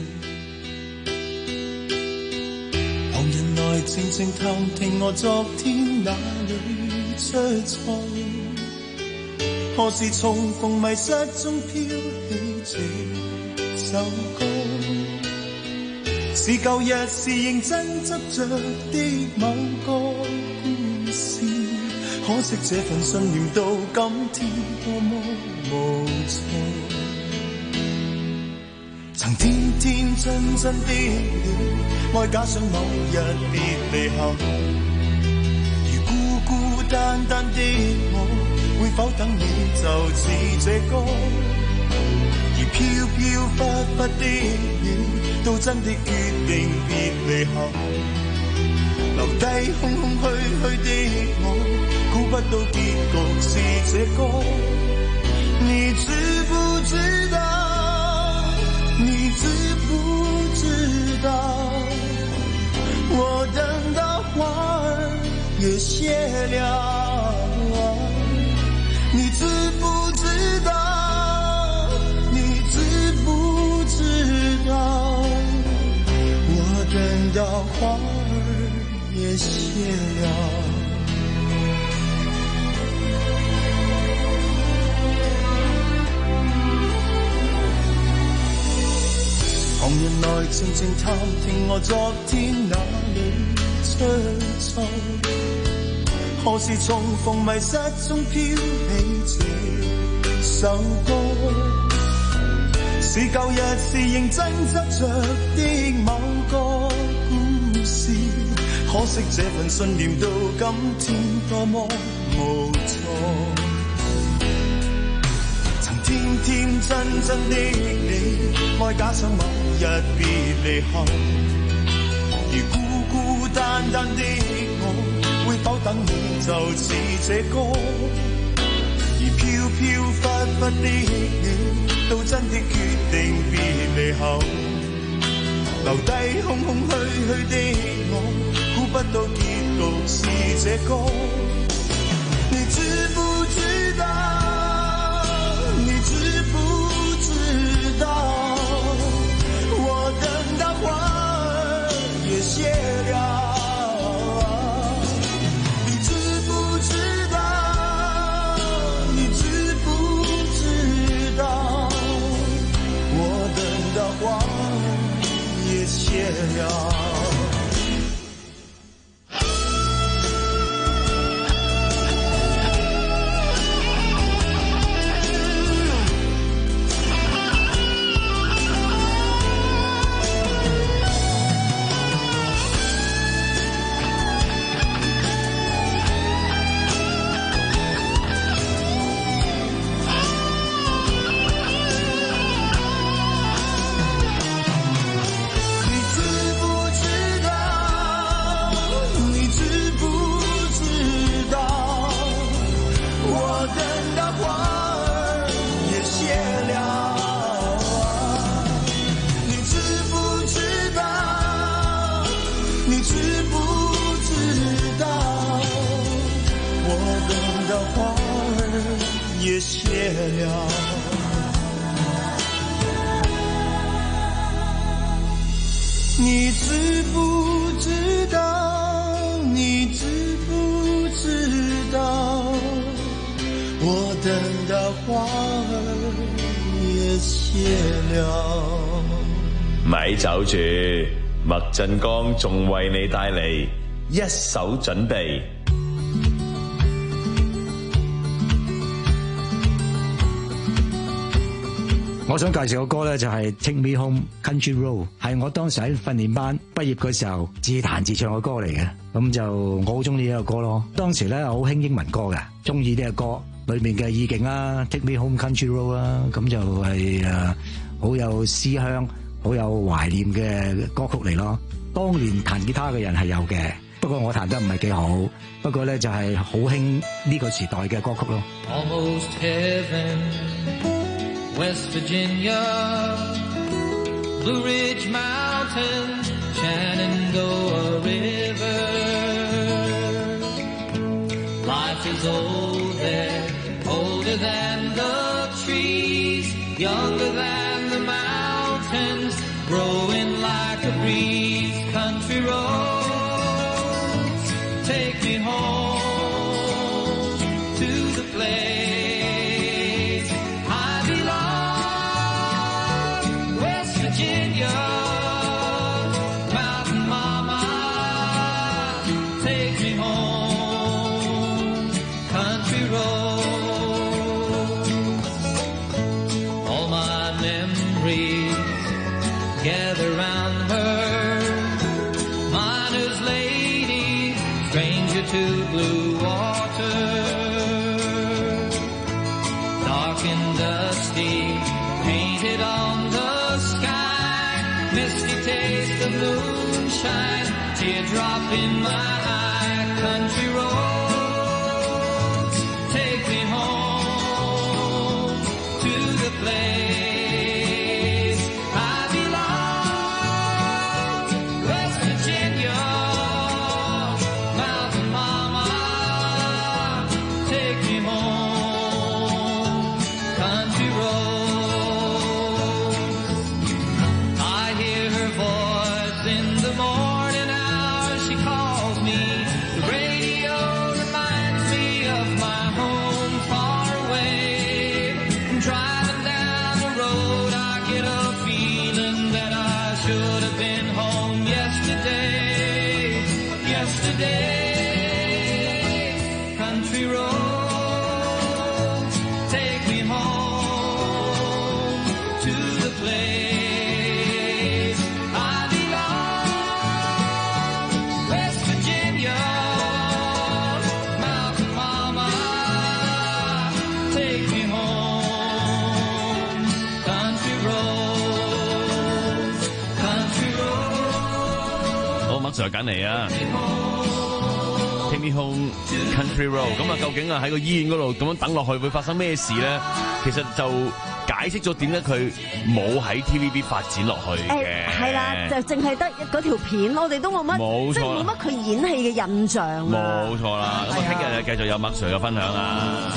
旁人來靜靜探聽我昨天哪裏出錯，何時重逢迷失中飄起這首歌，是舊日是認真執着的某個故事，可惜這份信念到今天多麼無助。曾天天真真的你，愛假想某日別離後，如孤孤單單的我，會否等你就似這歌？而飄飄忽忽的你，到真的決定別離後，留低空空虛虛的我，估不到結局是這歌。你知不知道？你知不知道？我等到花兒也謝了，你知不知道？你知不知道？我等到花兒也謝了。旁人來靜靜探聽我昨天哪裏出錯，何時重逢迷失中飄起這首歌，是舊日是認真執着的某個故事，可惜這份信念到今天多麼無助。天天真真的你，愛假想某日別離後，而孤孤單單的我，會否等你就似這歌？而飄飄忽忽的你，到真的決定別離後，留低空空虛虛的我，估不到結局是這歌。你知不知道？你知不知道？我等到花兒也謝了，你知不知道？你知不知道？我等到花兒也謝了。也谢了。 你知不知道？你知不知道？我等到花兒也謝了。 咪走住，麥振剛仲為你帶嚟一手準備。 我想介紹個歌咧，就係 Take Me Home Country Road， 係我當時喺訓練班畢業嗰時候自彈自唱嘅歌嚟嘅。咁就我好中意呢個歌咯。當時咧好興英文歌嘅，中意呢個歌裏面嘅意境啦 ，Take Me Home Country Road 啦，咁就係好有思鄉、好有懷念嘅歌曲嚟咯。當年彈吉他嘅人係有嘅，不過我彈得唔係幾好。不過咧就係好興呢個時代嘅歌曲咯。 Almost heaven, West Virginia, Blue Ridge Mountain, Shenandoah River. Life is old there, older than the trees, younger than the mountains, growing like a breeze. Country roads, take me home to the place I belong. West Virginia, Mountain Mama, take me home. Country roads, all my memories gather round her. Miner's lady, stranger to blue water. Dark and dusty, painted on the sky. Misty taste of moonshine, teardrop in my eye. Country roads, take me home to the place I belong. West Virginia, Mountain Mama, take me home. Country roads, I hear her voice in the morning hours. She calls me. The radio reminds me of my home far away. Driving down the road, I get a feeling that I should have been home yesterday. Yesterday, country roads, take me home to the place I belong. West Virginia, Mountain Mama, take me home. Country roads, country roads. 好，麥 Sir 揀嚟啊 ！Take me home country road。咁啊，究竟啊喺個醫院嗰度咁樣等落去會發生咩事咧？其實就解釋咗點解佢冇喺 TVB 發展落去嘅。 係啦，就淨係得嗰條片，我哋都冇乜， 冇錯即係冇乜佢演戲嘅印象啊。 冇錯啦。咁啊，聽日就繼續有麥 Sir 嘅分享啊。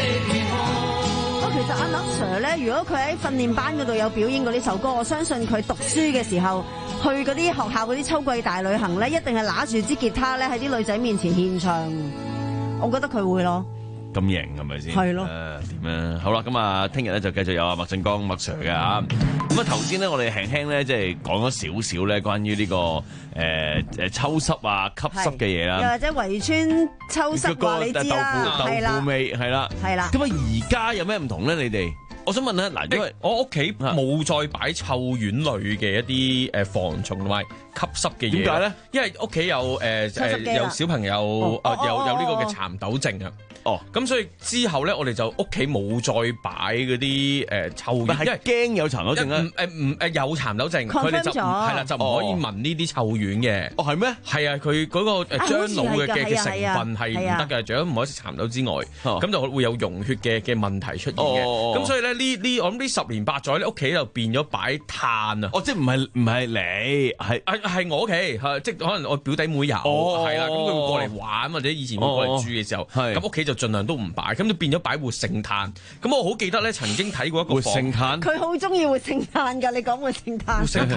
其實阿麥 Sir 咧，如果佢喺訓練班嗰度有表演過呢首歌，我相信佢讀書嘅時候去嗰啲學校嗰啲秋季大旅行咧，一定係拿住支吉他咧喺啲女仔面前獻唱。我覺得佢會咯。 咁型係咪先？ 係咯。 點啊？好啦，咁啊，聽日咧就繼續有阿麥振剛麥 Sir 嘅嚇。咁啊，頭先咧我哋輕輕咧即係講咗少少咧關於呢個抽濕啊吸濕嘅嘢啦。 又或者圍村抽濕話你知啦，係啦， 豆腐味係啦， 係啦。 咁啊，而家有咩唔同咧？你哋？我想問咧，嗱，因為我屋企冇再擺臭丸類嘅一啲防蟲同埋吸濕嘅嘢。點解咧？因為屋企有有小朋友有呢個嘅蠶豆症啊。哦，咁所以之後咧，我哋就屋企冇再擺嗰啲臭丸，因為驚有蠶豆症啊。 有蠶豆症，佢哋就係啦，就唔可以聞呢啲臭丸嘅。 哦，係咩？係啊，佢嗰個樟腦嘅成分係唔得嘅，除咗唔可以食蠶豆之外，咁就會有溶血嘅問題出現嘅。咁所以咧呢我諗呢10年8載咧，屋企就變咗擺炭啊！ 哦，即係唔係你係我屋企，即係可能我表弟妹有係啦，咁佢會過嚟玩或者以前會過嚟住嘅時候，咁屋企就盡量都唔擺，咁就變咗擺活性炭。咁我好記得咧，曾經睇過一個活性炭， 佢好中意活性炭㗎。你講活性炭， 活性炭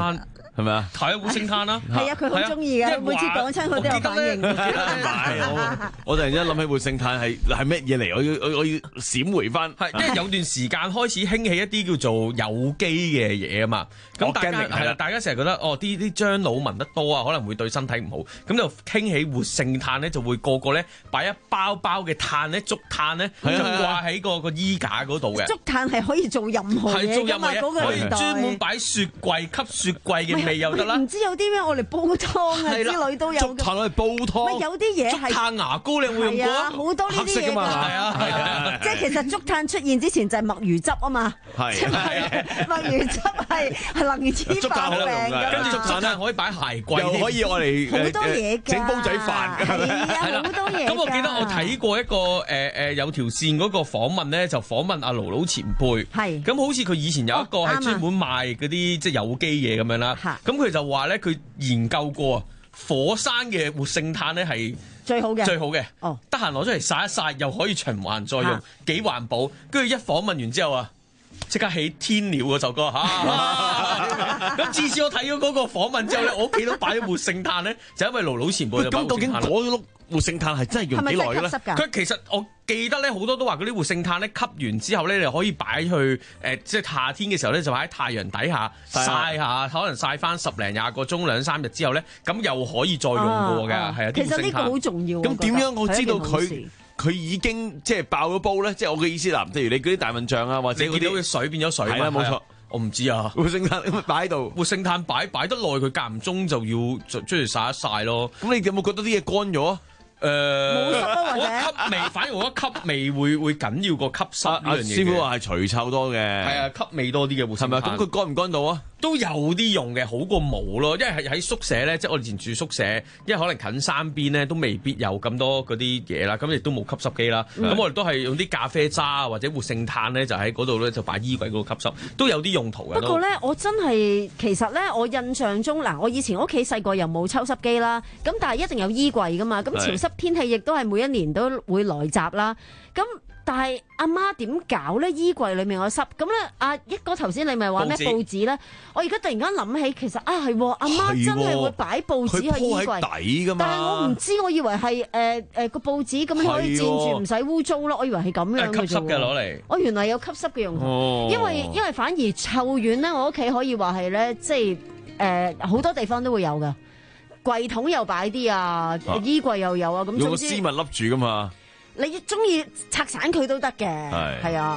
係咪啊？ 係啊，活性炭啦。 係啊，佢好中意嘅，每次講親佢都有反應。 我突然之間諗起活性炭係乜嘢嚟？我要閃回翻。 係，因為有段時間開始興起一啲叫做有機嘅嘢啊嘛。咁大家係啦，大家成日覺得啲樟腦聞得多啊，可能會對身體唔好。咁就傾起活性炭咧，就會個個咧擺一包嘅炭咧，竹炭咧，就掛喺個衣架嗰度嘅。 竹炭係可以做任何嘢㗎嘛，嗰個可以專門擺雪櫃吸雪櫃嘅味又得啦。 唔知有啲咩我哋煲湯啊之類都有。 竹炭攞嚟煲湯。 有啲嘢係竹炭牙膏，你有冇用過啊？ 好多呢啲嘢㗎。 係啊， 即係其實竹炭出現之前就係墨魚汁啊嘛。 係。 墨魚汁係能治百病㗎。 跟住竹炭可以擺鞋櫃， 又可以我哋好多嘢整煲仔飯。 係啦，好多嘢。 咁我記得我睇過一個有條線嗰個訪問咧，就訪問阿盧前輩。 係。 咁好似佢以前有一個係專門賣嗰啲即係有機嘢咁樣啦。咁佢就話咧，佢研究過火山嘅活性炭咧係最好嘅。 得閒攞出嚟曬一曬，又可以循環再用，幾環保。跟住一訪問完之後啊，即刻起天鳥嗰首歌嚇。咁自此我睇咗嗰個訪問之後咧，我屋企都擺咗活性炭咧，就因為盧前輩就擺活性炭。 咁究竟嗰碌活性炭係真係用幾耐嘅咧？ 佢其實我記得咧，好多都話嗰啲活性炭咧吸完之後咧，你可以擺去即係夏天嘅時候咧，就喺太陽底下曬下，可能曬翻10零20個鐘2-3日之後咧，咁又可以再用過嘅，係啊。 其實呢個好重要。 咁點樣我知道佢已經即係爆咗煲咧？即係我嘅意思啦，譬如你嗰啲大笨象啊，或者你見到嘅水變咗水， 係啦，冇錯。 我唔知啊， 活性炭擺喺度， 活性炭擺得耐，佢間唔中就要出嚟曬一曬咯。 咁你有冇覺得啲嘢乾咗啊？ 冇濕啊，或者吸味，反而我覺得吸味會緊要過吸濕呢樣嘢。 師傅話係除臭多嘅， 係啊，吸味多啲嘅活性炭。 係咪？咁佢乾唔乾到啊？ 都有啲用嘅，好過冇咯。因為係喺宿舍咧，即係我哋以前住宿舍，因為可能近山邊咧，都未必有咁多嗰啲嘢啦。咁亦都冇吸濕機啦。咁我哋都係用啲咖啡渣或者活性炭咧，就喺嗰度咧就擺衣櫃嗰度吸濕，都有啲用途嘅。 不過咧，我真係其實咧，我印象中嗱，我以前屋企細個又冇抽濕機啦，咁但係一定有衣櫃噶嘛。咁潮濕天氣亦都係每一年都會來襲啦。咁但係阿媽點搞咧？衣櫃裏面個濕咁咧，阿一哥頭先你咪話咩報紙咧？我而家突然間諗起，其實係阿媽真係會擺報紙喺衣櫃底噶嘛。 但係我唔知，我以為係個報紙咁可以墊住唔使污糟咯。我以為係咁樣嘅啫。 吸濕嘅攞嚟。 我原來有吸濕嘅用途，因為反而臭丸咧，我屋企可以話係咧，即係好多地方都會有噶，櫃桶又擺啲啊，衣櫃又有啊，咁用個絲襪笠住噶嘛。 你中意拆散佢都得嘅，係啊。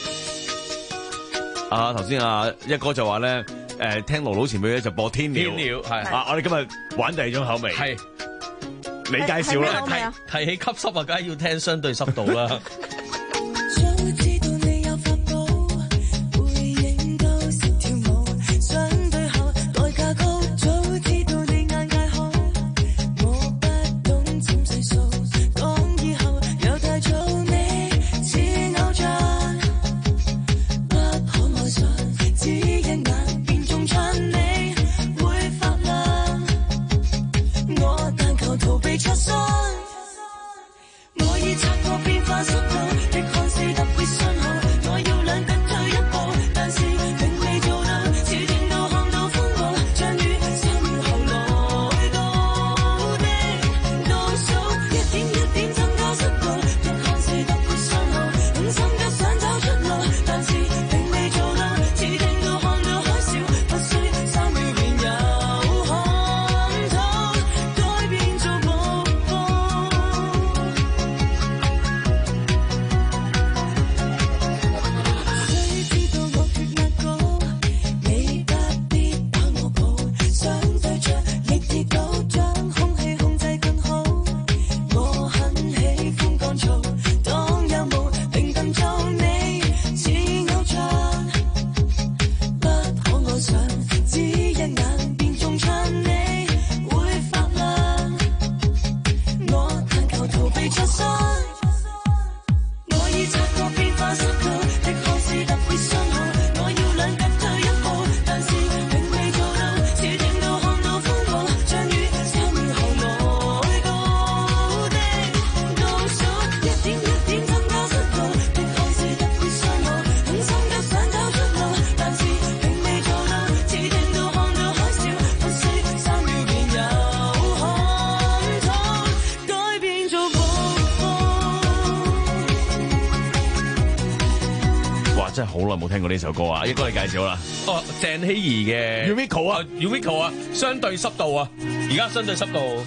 頭先一哥就話咧，聽盧前輩咧就播天鳥，係我哋今日玩第二種口味，係你介紹啦。 提起吸濕啊，梗係要聽相對濕度啦。 我已察覺變化速度。 哇！真係好耐冇聽過呢首歌啊，應該你介紹啦。 哦，鄭希怡嘅 Yumiko 啊 ，Yumiko 啊，相對濕度啊，而家相對濕度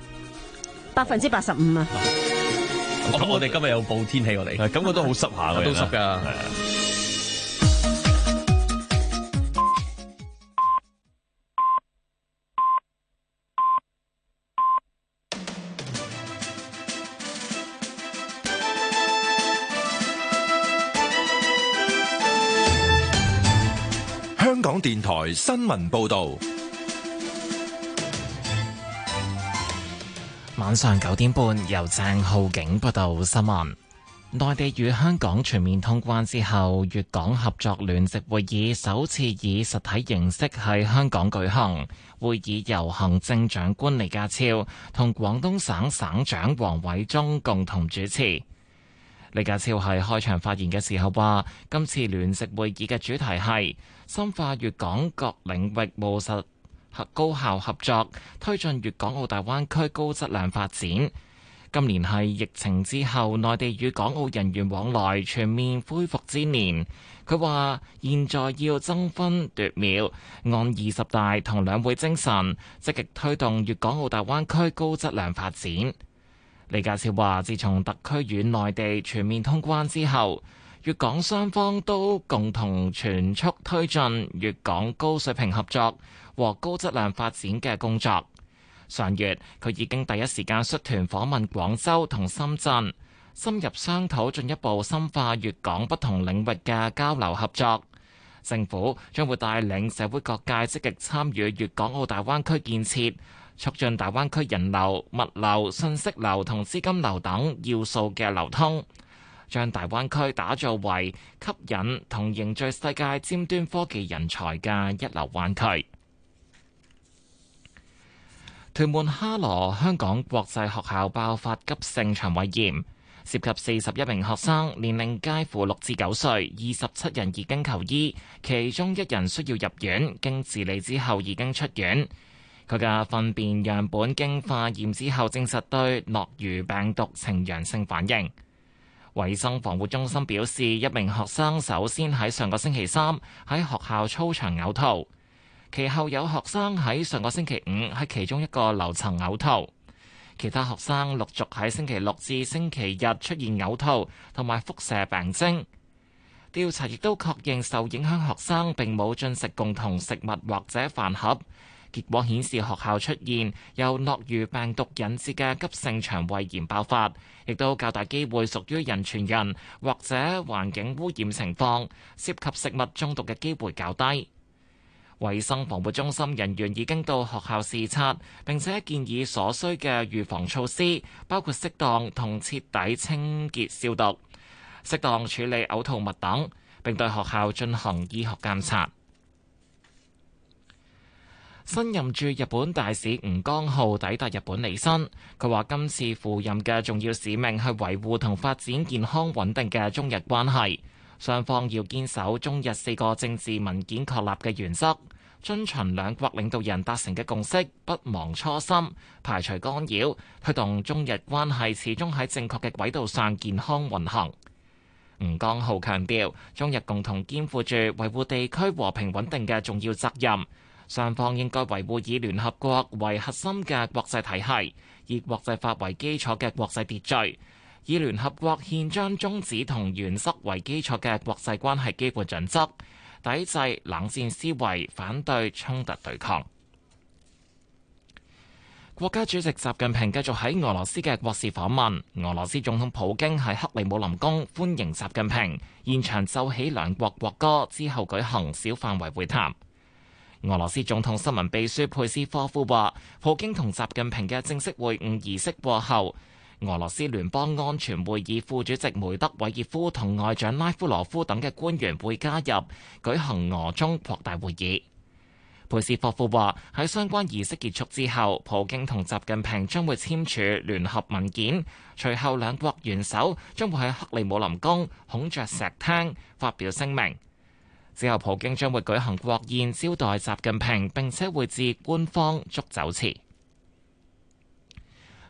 85%啊。 咁我哋今日有報天氣，我哋感覺都好濕下嘅， 都濕㗎。 香港電台新聞報道。 晚上9點半，由鄭浩景報道新聞。內地與香港全面通關之後，粵港合作聯席會議首次以實體形式喺香港舉行。會議由行政長官李家超同廣東省省長王偉中共同主持。李家超喺開場發言嘅時候話，今次聯席會議嘅主題係深化粵港各領域務實高效合作，推進粵港澳大灣區高質量發展。今年係疫情之後內地與港澳人員往來全面恢復之年。佢話現在要爭分奪秒，按20大同兩會精神，積極推動粵港澳大灣區高質量發展。李家超話，自從特區與內地全面通關之後，粵港雙方都共同全速推進粵港高水平合作和高質量發展嘅工作。上月佢已經第一時間率團訪問廣州同深圳，深入商討進一步深化粵港不同領域嘅交流合作。政府將會帶領社會各界積極參與粵港澳大灣區建設，促進大灣區人流、物流、信息流同資金流等要素嘅流通，將大灣區打造為吸引同凝聚世界尖端科技人才嘅一流灣區。屯門哈羅香港國際學校爆發急性腸胃炎，涉及41名學生，年齡介乎6至9歲，27人已經求醫，其中1人需要入院，經治理之後已經出院。佢嘅糞便樣本經化驗之後證實對諾如病毒呈陽性反應。衛生防護中心表示，1名學生首先喺上個星期3喺學校操場嘔吐，其後有學生喺上個星期5喺其中一個樓層嘔吐，其他學生陸續喺星期6至星期日出現嘔吐同埋腹瀉病徵。調查亦都確認受影響學生並冇進食共同食物或者飯盒。結果顯示學校出現由諾如病毒引致嘅急性腸胃炎爆發，亦都較大機會屬於人傳人或者環境污染情況，涉及食物中毒嘅機會較低。衛生防護中心人員已經到學校視察，並且建議所需嘅預防措施，包括適當同徹底清潔消毒、適當處理嘔吐物等，並對學校進行醫學監察。新任駐日本大使吳江浩抵達日本履新，佢話今次赴任嘅重要使命係維護同發展健康穩定嘅中日關係，雙方要堅守中日4個政治文件確立嘅原則，遵循兩國領導人達成嘅共識，不忘初心，排除干擾，推動中日關係始終喺正確嘅軌道上健康運行。吳江浩強調，中日共同肩負住維護地區和平穩定嘅重要責任。雙方應該維護以聯合國為核心嘅國際體系，以國際法為基礎嘅國際秩序，以聯合國憲章宗旨同原則為基礎嘅國際關係基本準則，抵制冷戰思維，反對衝突對抗。國家主席習近平繼續喺俄羅斯嘅國事訪問，俄羅斯總統普京喺克里姆林宮歡迎習近平，現場奏起兩國國歌之後舉行小範圍會談。俄羅斯總統新聞秘書佩斯科夫話，普京同習近平嘅正式會晤儀式過後，俄羅斯聯邦安全會議副主席梅德韋傑夫同外長拉夫羅夫等嘅官員會加入，舉行俄中擴大會議。佩斯科夫話，喺相關儀式結束之後，普京同習近平將會簽署聯合文件，隨後兩國元首將會喺克里姆林宮孔雀石廳發表聲明。之後，普京將會舉行國宴招待習近平，並且會致官方祝酒詞。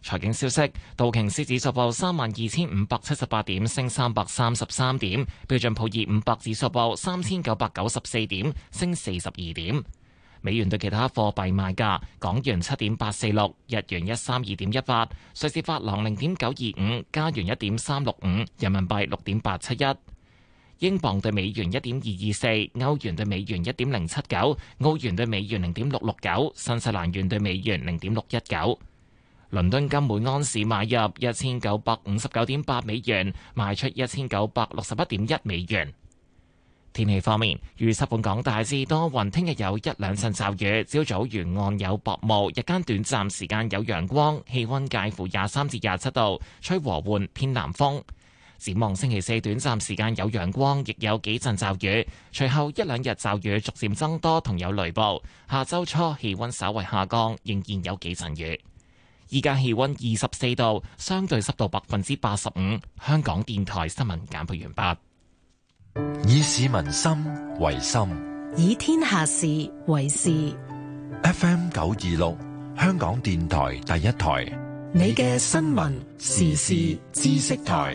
財經消息，道瓊斯指數報32,578點，升333點；標準普爾500指數報3,994點，升42點。美元對其他貨幣賣價：港元7.846，日元132.18，瑞士法郎0.925，加元1.365，人民幣6.871。英鎊對美元1.224，歐元對美元1.079，澳元對美元0.669，新西蘭元對美元0.619。倫敦金每安士買入1959.8美元，賣出1961.1美元。天氣方面，預測本港大致多雲，聽日有一兩陣驟雨，朝早沿岸有薄霧，日間短暫時間有陽光，氣溫介乎23至27度，吹和緩偏南風。展望星期四短暫時間有陽光，亦有幾陣驟雨，隨後一兩日驟雨逐漸增多，同有雷暴。下周初氣溫稍為下降，仍然有幾陣雨。依家氣溫24度，相對濕度85%。香港電台新聞簡報完畢。以市民心為心， 以天下事為事。 FM 926，香港電台第一台， 你嘅新聞時事知識台。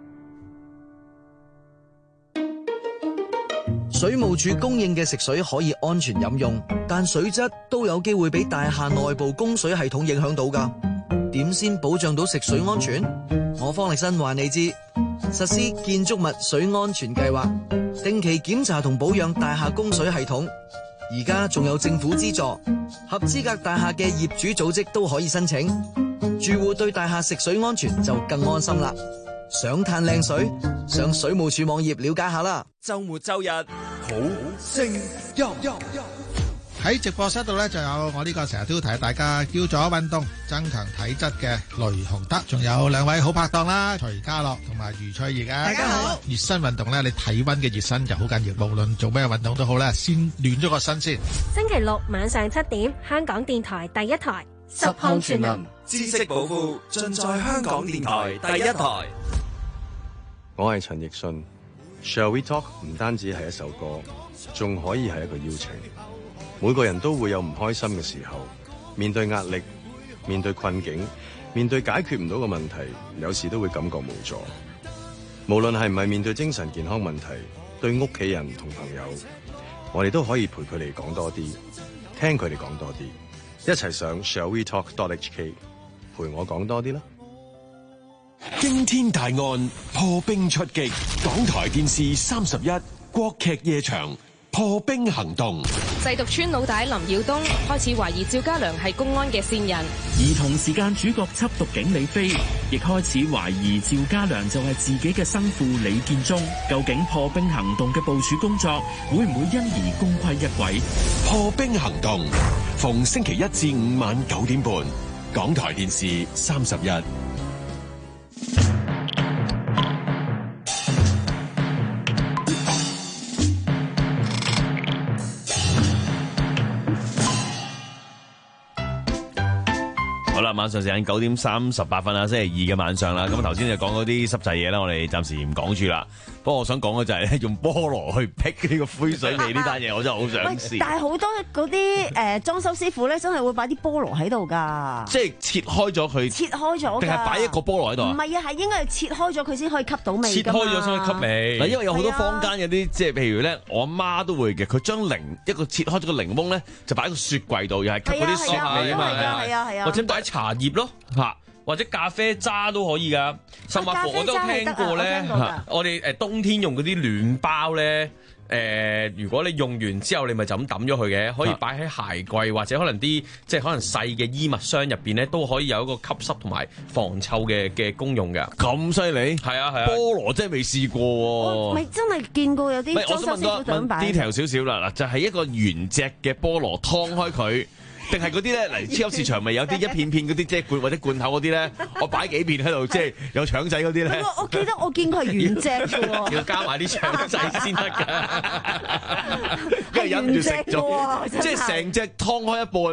水務署供應嘅食水可以安全飲用，但水質都有機會俾大廈內部供水系統影響到㗎。點先保障到食水安全？我方力申話你知，實施建築物水安全計劃，定期檢查同保養大廈供水系統。而家仲有政府資助，合資格大廈嘅業主組織都可以申請。住戶對大廈食水安全就更安心啦。想嘆靚水，上水務署網頁了解下啦。 周末周日好聲音， 喺直播室度咧就有我呢個成日都提大家叫咗運動增強體質嘅雷洪德，仲有兩位好拍檔啦，徐家樂同埋余翠怡嘅。大家好。熱身運動咧，你體溫嘅熱身就好緊要，無論做咩運動都好咧，先暖咗個身先。 星期六晚上7點，香港電台第一台十項全能知識寶庫，盡在香港電台第一台。 我係陳奕迅 ，Shall We Talk 唔單止係一首歌，仲可以係一個邀請。每個人都會有唔開心嘅時候，面對壓力，面對困境，面對解決唔到嘅問題，有時都會感覺無助。無論係唔係面對精神健康問題，對屋企人同朋友，我哋都可以陪佢哋講多啲，聽佢哋講多啲，一齊上 Shall We Talk.hk 陪我講多啲啦。 驚天大案破冰出擊，港台電視31國劇夜場破冰行動。 製毒村老大林耀東開始懷疑趙家良係公安嘅線人， 而同時間主角緝毒警李飛亦開始懷疑趙家良就係自己嘅生父李建忠。究竟破冰行動嘅部署工作會唔會因而功虧一簣？ 破冰行動逢星期1至5晚9點半，港台電視31。 好啦，晚上時間9點38分啦，星期2嘅晚上啦。咁頭先就講嗰啲濕滯嘢啦，我哋暫時唔講住啦。不過我想講嘅就係咧，用菠蘿去辟呢個灰水味呢單嘢，我真係好想試。 但係好多嗰啲裝修師傅咧，真係會擺啲菠蘿喺度㗎。 即係切開咗佢， 切開咗， 定係擺一個菠蘿喺度啊？ 唔係啊，係應該係切開咗佢先可以吸到味。 切開咗先可以吸味。嗱， 因為有好多坊間有啲即係譬如咧，我阿媽都會嘅，佢將一個切開咗個檸檬咧，就擺喺個雪櫃度，又係吸嗰啲雪味啊嘛。 係啊， 或者擺茶葉咯。嚇，或者咖啡渣都可以噶，甚至乎我都聽過咧。我哋冬天用嗰啲暖包咧，如果你用完之後，你咪就咁抌咗佢嘅，可以擺喺鞋櫃或者可能啲即係可能細嘅衣物箱入邊咧，都可以有一個吸濕同埋防臭嘅功用嘅。 咁犀利？係啊， 菠蘿真係未試過喎。 我咪真係見過有啲裝修師傅想擺。 detail 少少啦，嗱就係一個原隻嘅菠蘿，劏開佢。定係嗰啲咧，嚟超級市場咪有啲一片片嗰啲，即係罐或者罐頭嗰啲咧，我擺幾片喺度，即係有腸仔嗰啲咧。 我記得我見過係原隻嘅喎， 要加埋啲腸仔先得㗎， 跟住忍唔住食咗，即係成隻劏開一半，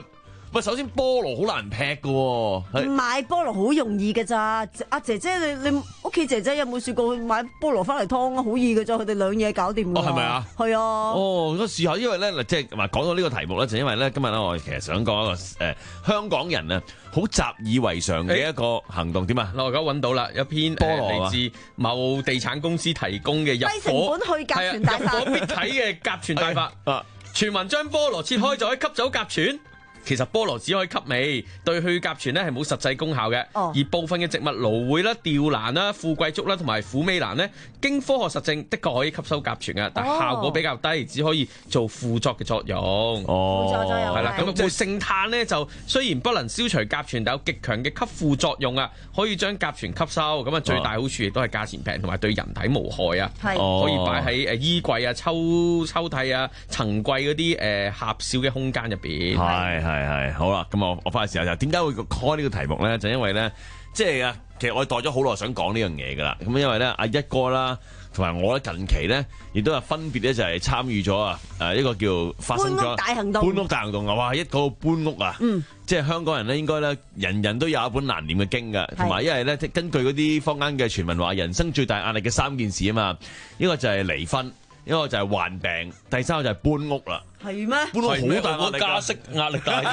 喂，首先菠蘿好難劈㗎喎， 買菠蘿好容易㗎咋？阿姐姐你屋企姐姐有冇試過買菠蘿翻嚟劏啊？好易㗎咋，佢哋兩嘢搞掂㗎。 係咪啊？ 係啊。 哦，試下，因為咧即係話講到呢個題目咧，就因為咧今日咧我其實想講一個香港人啊好習以為常嘅一個行動點啊？ 我而家揾到啦，有篇菠蘿嚟自某地產公司提供嘅入伙低成本去甲醛大法， 入伙必睇嘅甲醛大法。全民將菠蘿切開就可以吸走甲醛。其實菠蘿只可以吸味，對去甲醛咧係冇實際功效嘅。而部分嘅植物蘆薈啦、吊蘭啦、富貴竹啦同埋虎尾蘭咧，經科學實證的確可以吸收甲醛嘅，但效果比較低，只可以做輔助嘅作用。 輔助作用係啦，咁活性炭咧就雖然不能消除甲醛，但有極強嘅吸附作用啊，可以將甲醛吸收。咁啊最大好處亦都係價錢平同埋對人體無害啊。可以擺喺衣櫃啊、抽屜啊、層櫃嗰啲狹小嘅空間入邊。 係好啦，咁我翻去時候就點解會開呢個題目咧？就因為咧，即係啊，其實我哋待咗好耐想講呢樣嘢噶啦。咁因為咧，阿一哥啦，同埋我咧近期咧，亦都係分別咧就係參與咗一個叫發生咗搬屋大行動。 搬屋大行動啊！哇，一個搬屋啊，即係香港人咧應該咧人人都有一本難念嘅經噶，同埋因為咧根據嗰啲坊間嘅傳聞話，人生最大壓力嘅3件事啊嘛，一個就係離婚，一個就係患病，第三個就係搬屋啦。 係咩？ 搬屋好大壓力， 加息壓力大啲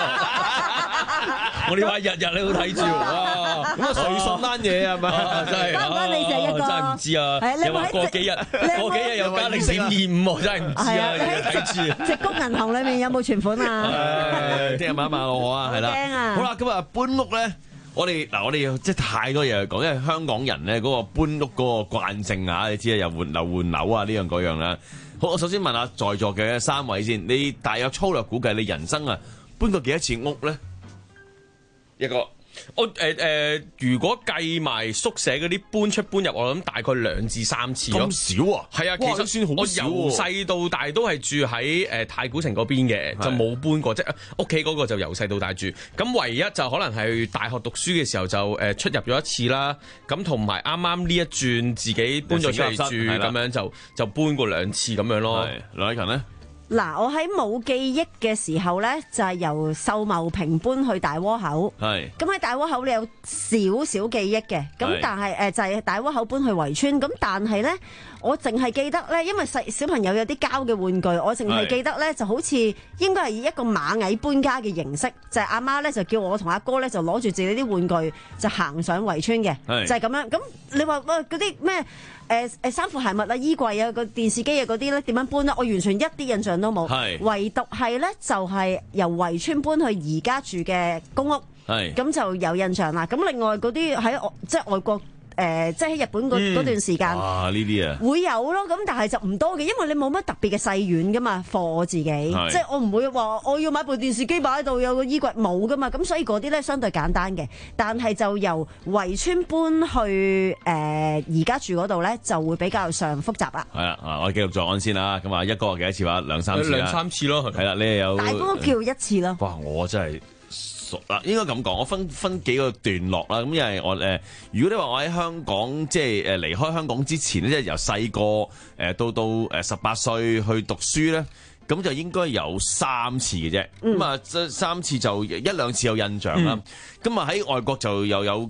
我哋話日日你都睇住哇，咁啊瑞信單嘢係咪？真係關唔關你事一個？ 真係唔知啊！又話過幾日又加0.25，真係唔知啊！睇住。 矽谷銀行裏面有冇存款啊？ 聽日問一問我啊，係啦。 驚啊！ 好啦，今日搬屋咧，我哋即係太多嘢去講，因為香港人咧嗰個搬屋嗰個慣性啊，你知啊，又換樓啊呢樣嗰樣啦。好，我首先問下在座嘅3位先，你大約粗略估計你人生啊搬過幾多次屋咧？一個。 我如果計埋宿舍嗰啲搬出搬入，我諗大概2至3次咯。 咁少啊？ 係啊，其實算好少。 我由細到大都係住喺太古城嗰邊嘅，就冇搬過，即係屋企嗰個就由細到大住。咁唯一就可能係去大學讀書嘅時候就出入咗一次啦。咁同埋啱啱呢一轉自己搬咗出嚟住，咁樣就搬過2次咁樣咯。 梁偉勤咧？ 嗱，我喺冇記憶嘅時候咧，就係由秀茂坪搬去大窩口。 係。咁喺大窩口你有少少記憶嘅，咁但係就係大窩口搬去圍村。咁但係咧，我淨係記得咧，因為小朋友有啲膠嘅玩具，我淨係記得咧就好似應該係以一個螞蟻搬家嘅形式，就係阿媽咧就叫我同阿哥咧就攞住自己啲玩具就行上圍村嘅，就係咁樣。咁你話喂嗰啲咩？衫褲鞋襪啊、衣櫃啊、個電視機啊嗰啲咧點樣搬咧？我完全一啲印象都冇，唯獨係咧就係由圍村搬去而家住嘅公屋，咁就有印象啦。咁另外嗰啲喺即係外國。即係喺日本嗰段時間， 呢啲啊會有咯，咁但係就唔多嘅，因為你冇乜特別嘅細軟噶嘛，貨我自己，即係我唔會話我要買部電視機擺喺度，有個衣櫃冇噶嘛，咁所以嗰啲咧相對簡單嘅，但係就由圍村搬去而家住嗰度咧，就會比較上複雜啦。 係啦，我記錄咗案先啦，咁啊一個幾多次話2、3次啦 ，2-3次咯， 係啦，你又有大哥叫1次咯。 哇，我真係〜嗱，應該咁講，我分幾個段落啦。咁因為我如果你話我喺香港，即係離開香港之前咧，即係由細個到18歲去讀書咧，咁就應該有3次嘅啫。咁啊，3次就1-2次有印象啦。咁啊喺外國就又有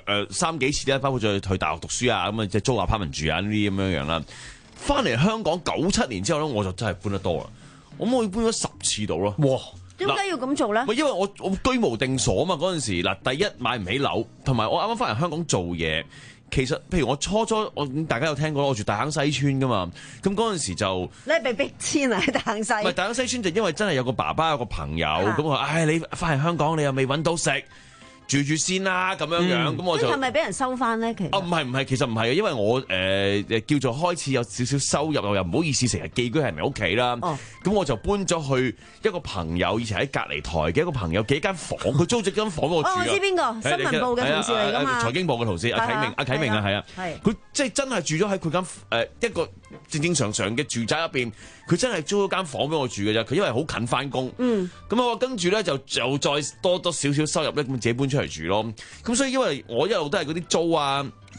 3幾次咧，包括咗去大學讀書啊，咁啊即係租 apartment 住啊呢啲咁樣樣啦。翻嚟香港97年之後咧，我就真係搬得多啦。我可以搬咗10次到咯。哇！ 點解要咁做咧？ 因為我居無定所啊嘛，嗰陣時嗱，第一買唔起樓，同埋我啱啱翻嚟香港做嘢。其實譬如我初大家有聽過我住大坑西村噶嘛，咁嗰陣時就你係被逼遷啊喺大坑西。 唔係大坑西村，就因為真係有個爸爸有個朋友咁我話，你翻嚟香港你又未揾到食。住先啦咁樣樣，咁我就係咪俾人收翻咧？其實唔係，其實唔係，因為我叫做開始有少少收入，我又唔好意思成日寄居喺人哋屋企啦。咁我就搬咗去一個朋友以前喺隔離台嘅一個朋友幾間房，佢租咗間房俾我住。 我知邊個新聞部嘅同事嚟㗎嘛？ 財經部嘅同事阿啟明啊，係啊，佢即係真係住咗喺佢間一個正常嘅住宅入邊，佢真係租咗間房俾我住嘅啫。佢因為好近翻工，咁我跟住咧就再多少少收入咧，咁自己搬出嚟住咯。咁所以因為我一路都係嗰啲租啊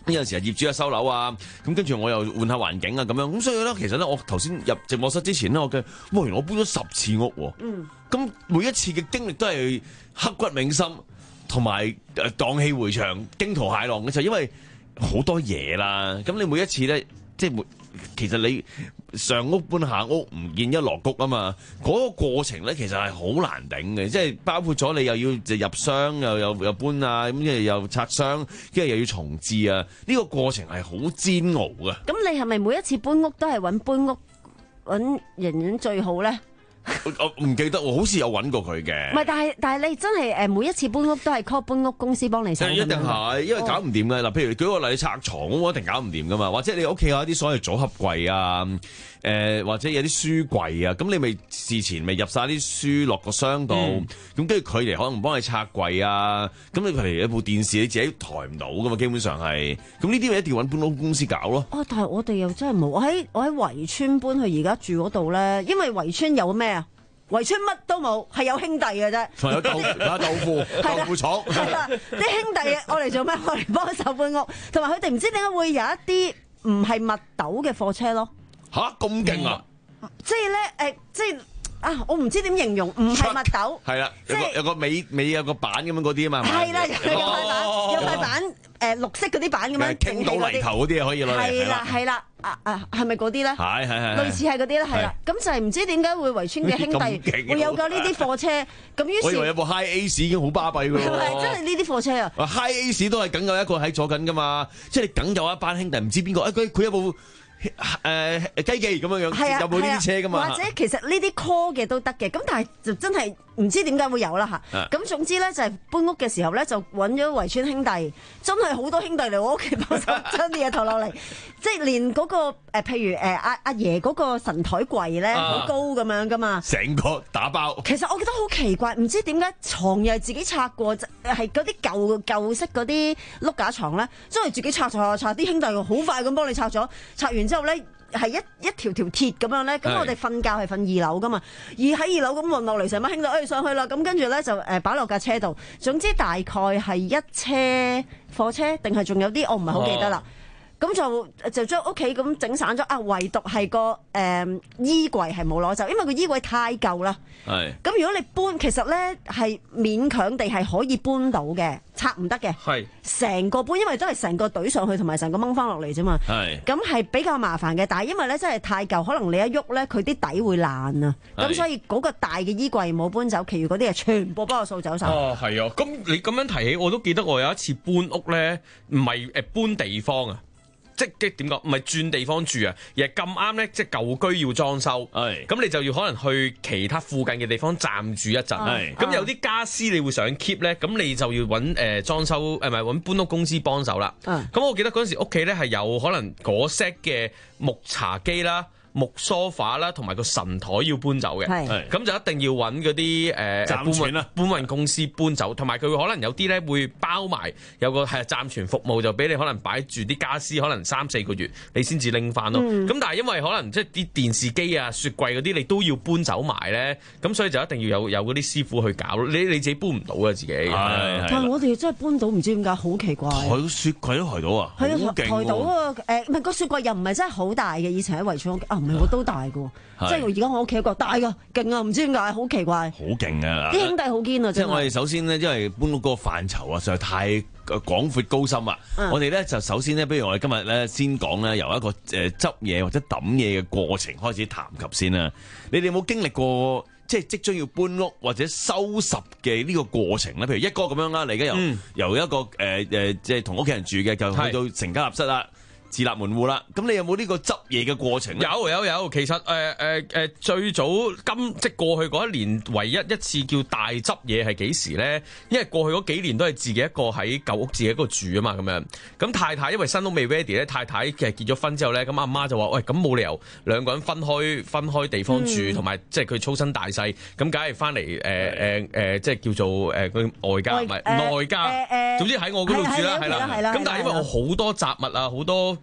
有陣時業主一收樓啊，咁跟住我又換下環境啊咁樣，咁所以咧其實咧我頭先入直播室之前咧，我嘅原來我搬咗10次屋喎，咁每一次嘅經歷都係刻骨銘心，同埋蕩氣迴腸、驚濤駭浪嘅，就因為好多嘢啦，咁你每一次咧即係其實你上屋搬下屋唔見一籮穀啊嘛，嗰個過程咧其實係好難頂嘅，即係包括咗你又要就入箱又搬啊，咁跟住又拆箱，跟住又要重置啊，呢個過程係好煎熬嘅。 咁你係咪每一次搬屋都係揾人最好咧？ 我唔記得喎，好似有揾過佢嘅。 唔係，但係你真係每一次搬屋都係 call 搬屋公司幫你手。 一定係，因為搞唔掂嘅嗱。譬如舉個例，你拆床咁，我一定搞唔掂噶嘛。或者你屋企有一啲所謂組合櫃啊，或者有啲書櫃啊，咁你咪事前咪入晒啲書落個箱度，咁跟住佢哋可能幫你拆櫃啊。咁你譬如有部電視你自己抬唔到噶嘛，基本上係。咁呢啲咪一定要揾搬屋公司搞咯。 但係我哋又真係冇。我喺圍村搬去而家住嗰度咧，因為圍村有咩啊？圍村乜都冇，係有兄弟嘅啫。 仲有豆腐廠。 係啦，啲兄弟我嚟做咩？我嚟幫手搬屋，同埋佢哋唔知點解會有一啲唔係密斗嘅貨車咯。 吓，咁勁啊！ 即係咧，即係我唔知點形容，唔係密斗。 係啦，有個尾有個板咁樣嗰啲啊嘛。 係啦，有塊板，綠色嗰啲板咁樣。 傾到泥頭嗰啲可以攞嚟。 係啦。係咪嗰啲咧？ 係類似係嗰啲咧，係啦。咁就係唔知點解會圍村嘅兄弟會有夠呢啲貨車，咁於是我以為有部 High Ace 已經好巴閉㗎喎。 係真係呢啲貨車啊 ！High Ace 都係梗有一個喺左緊㗎嘛，即係你梗有一班兄弟，唔知邊個佢有部雞記咁樣樣，有冇呢啲車㗎嘛？ 或者其實呢啲 call 嘅都得嘅，咁但係就真係唔知點解會有啦嚇。咁總之咧就係搬屋嘅時候咧就揾咗圍村兄弟，真係好多兄弟嚟我屋企幫手將啲嘢投落嚟，即係連嗰個譬如阿爺嗰個神台櫃咧好高咁樣噶嘛， 成個打包。其實我覺得好奇怪，唔知點解床又係自己拆過，係嗰啲舊式嗰啲碌架床咧，真係自己拆，啲兄弟好快咁幫你拆咗，拆完之後咧。係一條條鐵咁樣咧，咁我哋瞓覺係瞓2樓噶嘛，而喺2樓咁運落嚟，成班兄弟上去啦，咁跟住咧就擺落架車度，總之大概係一車貨車，定係仲有啲我唔係好記得啦。咁就將屋企咁整散咗，唯獨係個衣櫃係冇攞走，因為個衣櫃太舊啦。係。咁如果你搬，其實咧係勉強地係可以搬到嘅，拆唔得嘅。係。成個搬，因為都係成個堆上去，同埋成個掹翻落嚟啫嘛。係。咁係比較麻煩嘅，但係因為咧真係太舊，可能你一喐咧，佢啲底會爛啊。咁所以嗰個大嘅衣櫃冇搬走，其餘嗰啲係全部幫我掃走晒。 哦，係啊。咁你咁樣提起，我都記得我有一次搬屋咧，唔係搬地方啊。即係點講？唔係轉地方住啊，而係咁啱咧，即係舊居要裝修，咁你就要可能去其他附近嘅地方暫住一陣。咁有啲家私你會想 keep 咧，咁你就要揾裝修唔係揾搬屋公司幫手啦。咁我記得嗰陣時屋企咧係有可能嗰 set 嘅木茶几啦。木梳化啦，同埋個神台要搬走嘅，咁就一定要揾嗰啲搬運公司搬走，同埋佢會可能有啲咧會包埋有個暫存服務，就俾你可能擺住啲家私，可能3-4個月你先至拎翻咯。咁但係因為可能即係啲電視機啊、雪櫃嗰啲你都要搬走埋咧，咁所以就一定要有嗰啲師傅去搞，你自己搬唔到啊自己。 但係我哋真係搬到，唔知點解好奇怪。 抬雪櫃都抬到啊！ 係啊，抬到啊！唔係個雪櫃又唔係真係好大嘅，以前喺圍村唔係我都大㗎，即係而家我屋企一個大㗎，勁啊！唔知點解，好奇怪。好勁啊！啲兄弟好堅啊！ 即係我哋首先咧，因為搬屋嗰個範疇啊，實在太廣闊高深啊！我哋咧就首先咧，不如我哋今日咧先講咧，由一個執嘢或者抌嘢嘅過程開始談及先啦。你哋有冇經歷過即係即將要搬屋或者收拾嘅呢個過程咧？譬如一哥咁樣啦，你而家由一個即係同屋企人住嘅，就去到成家立室啦。自立門戶啦，咁你有冇呢個執嘢嘅過程咧？ 有，其實最早即係過去嗰一年，唯一次叫大執嘢係幾時咧？因為過去嗰幾年都係自己一個喺舊屋自己一個住啊嘛，咁樣。咁太太因為新屋未 ready 咧，太太其實結咗婚之後咧，咁阿媽就話：喂，咁冇理由兩個人分開地方住，同埋即係佢粗身大細，咁梗係翻嚟即係叫做外家唔係內家，總之喺我嗰度住啦，係啦。咁但係因為我好多雜物啊，好多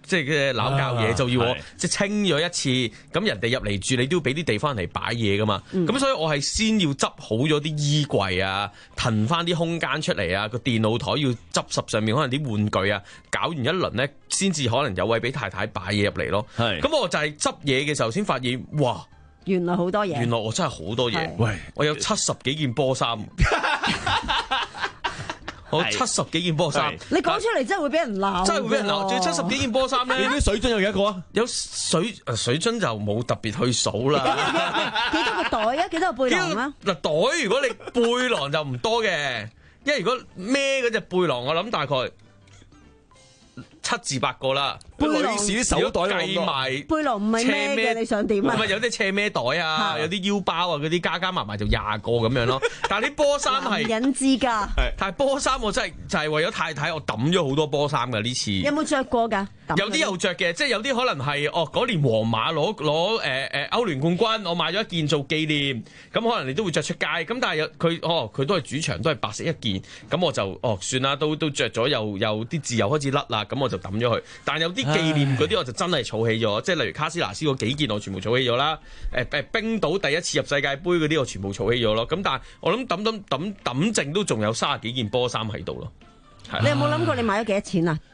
即係嘅鬧交嘢，就要我係即係清咗一次。咁人哋入嚟住，你都要俾啲地方人嚟擺嘢噶嘛。咁所以我係先要執好咗啲衣櫃啊，騰翻啲空間出嚟啊，個電腦台要執拾上面可能啲玩具啊，搞完一輪咧，先至可能有位俾太太擺嘢入嚟咯。咁我就係執嘢嘅時候先發現，哇！ 原來好多嘢， 原來我真係好多嘢。喂，我有70幾件波衫。我70幾件波衫， 你講出嚟真係會俾人鬧， 真係會俾人鬧。仲要70幾件波衫咧， 啲水樽有幾多個啊？ 有水樽就冇特別去數啦。 幾多個袋啊？幾多個背囊啊？ 嗱，袋如果你背囊就唔多嘅，因為如果孭嗰隻背囊，我諗大概7至8個啦。 女士啲手袋計埋背囊唔係孭嘅，你想點啊？ 唔係有啲斜孭袋啊，有啲腰包啊，嗰啲加埋就20個咁樣咯。但係啲波衫係引致㗎。 但係波衫我真係就係為咗太太，我抌咗好多波衫㗎呢次。 有冇着過㗎？ 有啲有着嘅，即係有啲可能係嗰年皇馬攞歐聯冠軍，我買咗一件做紀念，咁可能你都會着出街。咁但係佢都係主場，都係白色一件，咁我就算啦，都着咗，又啲字又開始甩啦，咁我就抌咗佢。但係有啲紀念嗰啲我就真係儲起咗，即係例如卡斯拿斯嗰幾件我全部儲起咗啦。冰島第一次入世界盃嗰啲我全部儲起咗咯。咁但係我諗抌剩都仲有30幾件波衫喺度咯。 你有冇諗過你買咗幾多錢啊？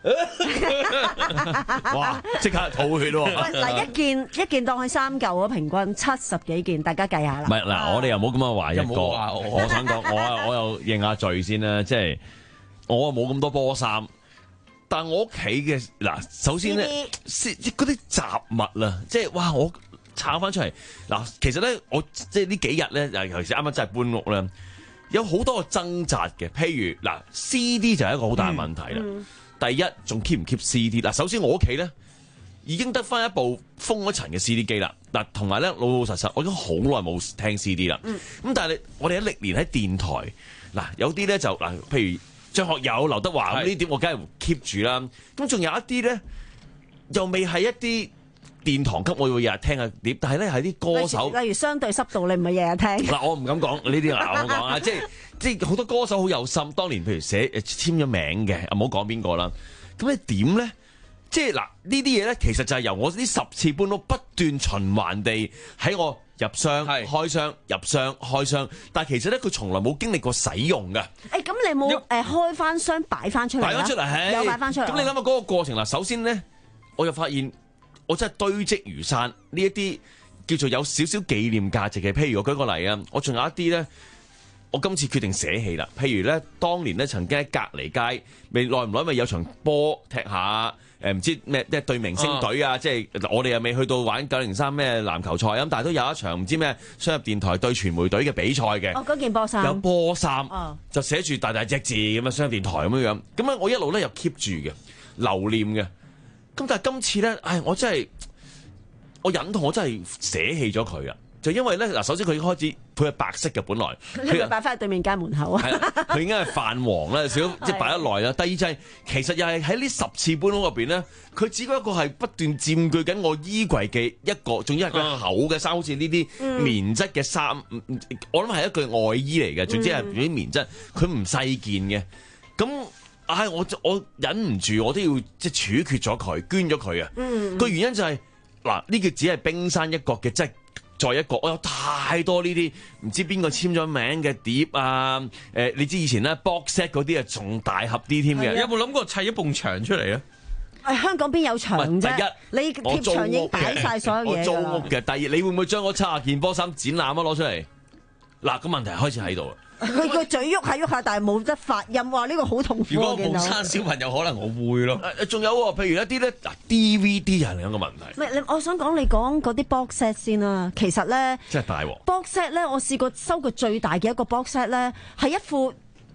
哇！即刻吐血喎！ 喂，嗱，一件當係3嚿啊，平均70幾件，大家計下啦。 唔係嗱，我哋又冇咁樣話一個。 我想講，我又認下罪先啦，即係我冇咁多波衫。但我屋企嘅嗱，首先咧，嗰啲雜物啦，即係哇，我抄翻出嚟嗱，其實咧，我即係呢幾日咧，尤其是啱啱真係搬屋咧，有好多個掙扎嘅。譬如嗱 ，CD 就係一個好大嘅問題啦。第一，仲 keep 唔 keep CD 嗱？首先我屋企咧已經得翻一部封咗塵嘅 CD 機啦。嗱，同埋咧老老實實，我已經好耐冇聽 CD 啦。咁但係我哋歷年喺電台嗱，有啲咧就嗱，譬如張學友、劉德華咁呢啲，我梗係 keep 住啦。咁仲有一啲咧，又未係一啲殿堂級，我會日日聽下碟。但係咧係啲歌手， 例如相對濕度，你唔係日日聽。 嗱，我唔敢講呢啲嗱，我講啊，即係好多歌手好有心。當年譬如簽咗名嘅，唔好講邊個啦。咁你點咧？即係嗱呢啲嘢咧，其實就係由我呢10次搬屋不斷循環地喺我入箱、開箱、入箱、開箱，但係其實咧佢從來冇經歷過使用㗎。 咁你冇開翻箱擺翻出嚟？擺翻出嚟， 有擺翻出嚟。 咁你諗下嗰個過程啦。首先咧，我又發現我真係堆積如山呢一啲叫做有少少紀念價值嘅。譬如我舉個例啊，我仲有一啲咧，我今次決定捨棄啦。譬如咧，當年咧曾經喺隔離街，未耐唔耐咪有場波踢下。唔知咩即係對明星隊啊！即係我哋又未去到玩903咩籃球賽咁，但係都有一場唔知咩商業電台對傳媒隊嘅比賽嘅。 嗰件波衫有波衫，就寫住大大隻字咁啊！商業電台咁樣樣，咁咧我一路咧又 keep 住嘅，留念嘅。咁但係今次咧，我真係我忍痛，我真係捨棄咗佢啊！就因為咧嗱，首先佢已經開始佢係白色嘅，本來佢擺翻喺對面街門口啊， 佢已經係泛黃啦，少即係擺得耐啦。第二就係其實又係喺呢10次搬屋入邊咧，佢只不過係不斷佔據緊我衣櫃嘅一個，仲要係佢厚嘅衫，好似呢啲棉質嘅衫，我諗係一句外衣嚟嘅，總之係啲棉質，佢唔細件嘅。咁我忍唔住，我都要即係處決咗佢，捐咗佢啊！個原因就係嗱，呢個只係冰山一角嘅，即係。再一個，我有太多呢啲唔知邊個簽咗名嘅碟啊！你知以前咧 box set 嗰啲啊，仲大盒啲添嘅。 有冇諗過砌一埲牆出嚟啊？ 香港邊有牆啫？第一，你貼牆已經擺晒所有嘢。 我租屋嘅。第二，你會唔會將嗰70件波衫展覽啊攞出嚟？嗱，個問題開始喺度啦。 佢個嘴喐下喐下，但係冇得發音，話呢個好痛苦。 如果我冇生小朋友，可能我會咯。 仲有譬如一啲咧，DVD 係另一個問題。 唔係，我想講你講嗰啲 box set 先啦。其實咧， 即係大鑊 box set 咧，我試過收過最大嘅一個 box set 咧，係一副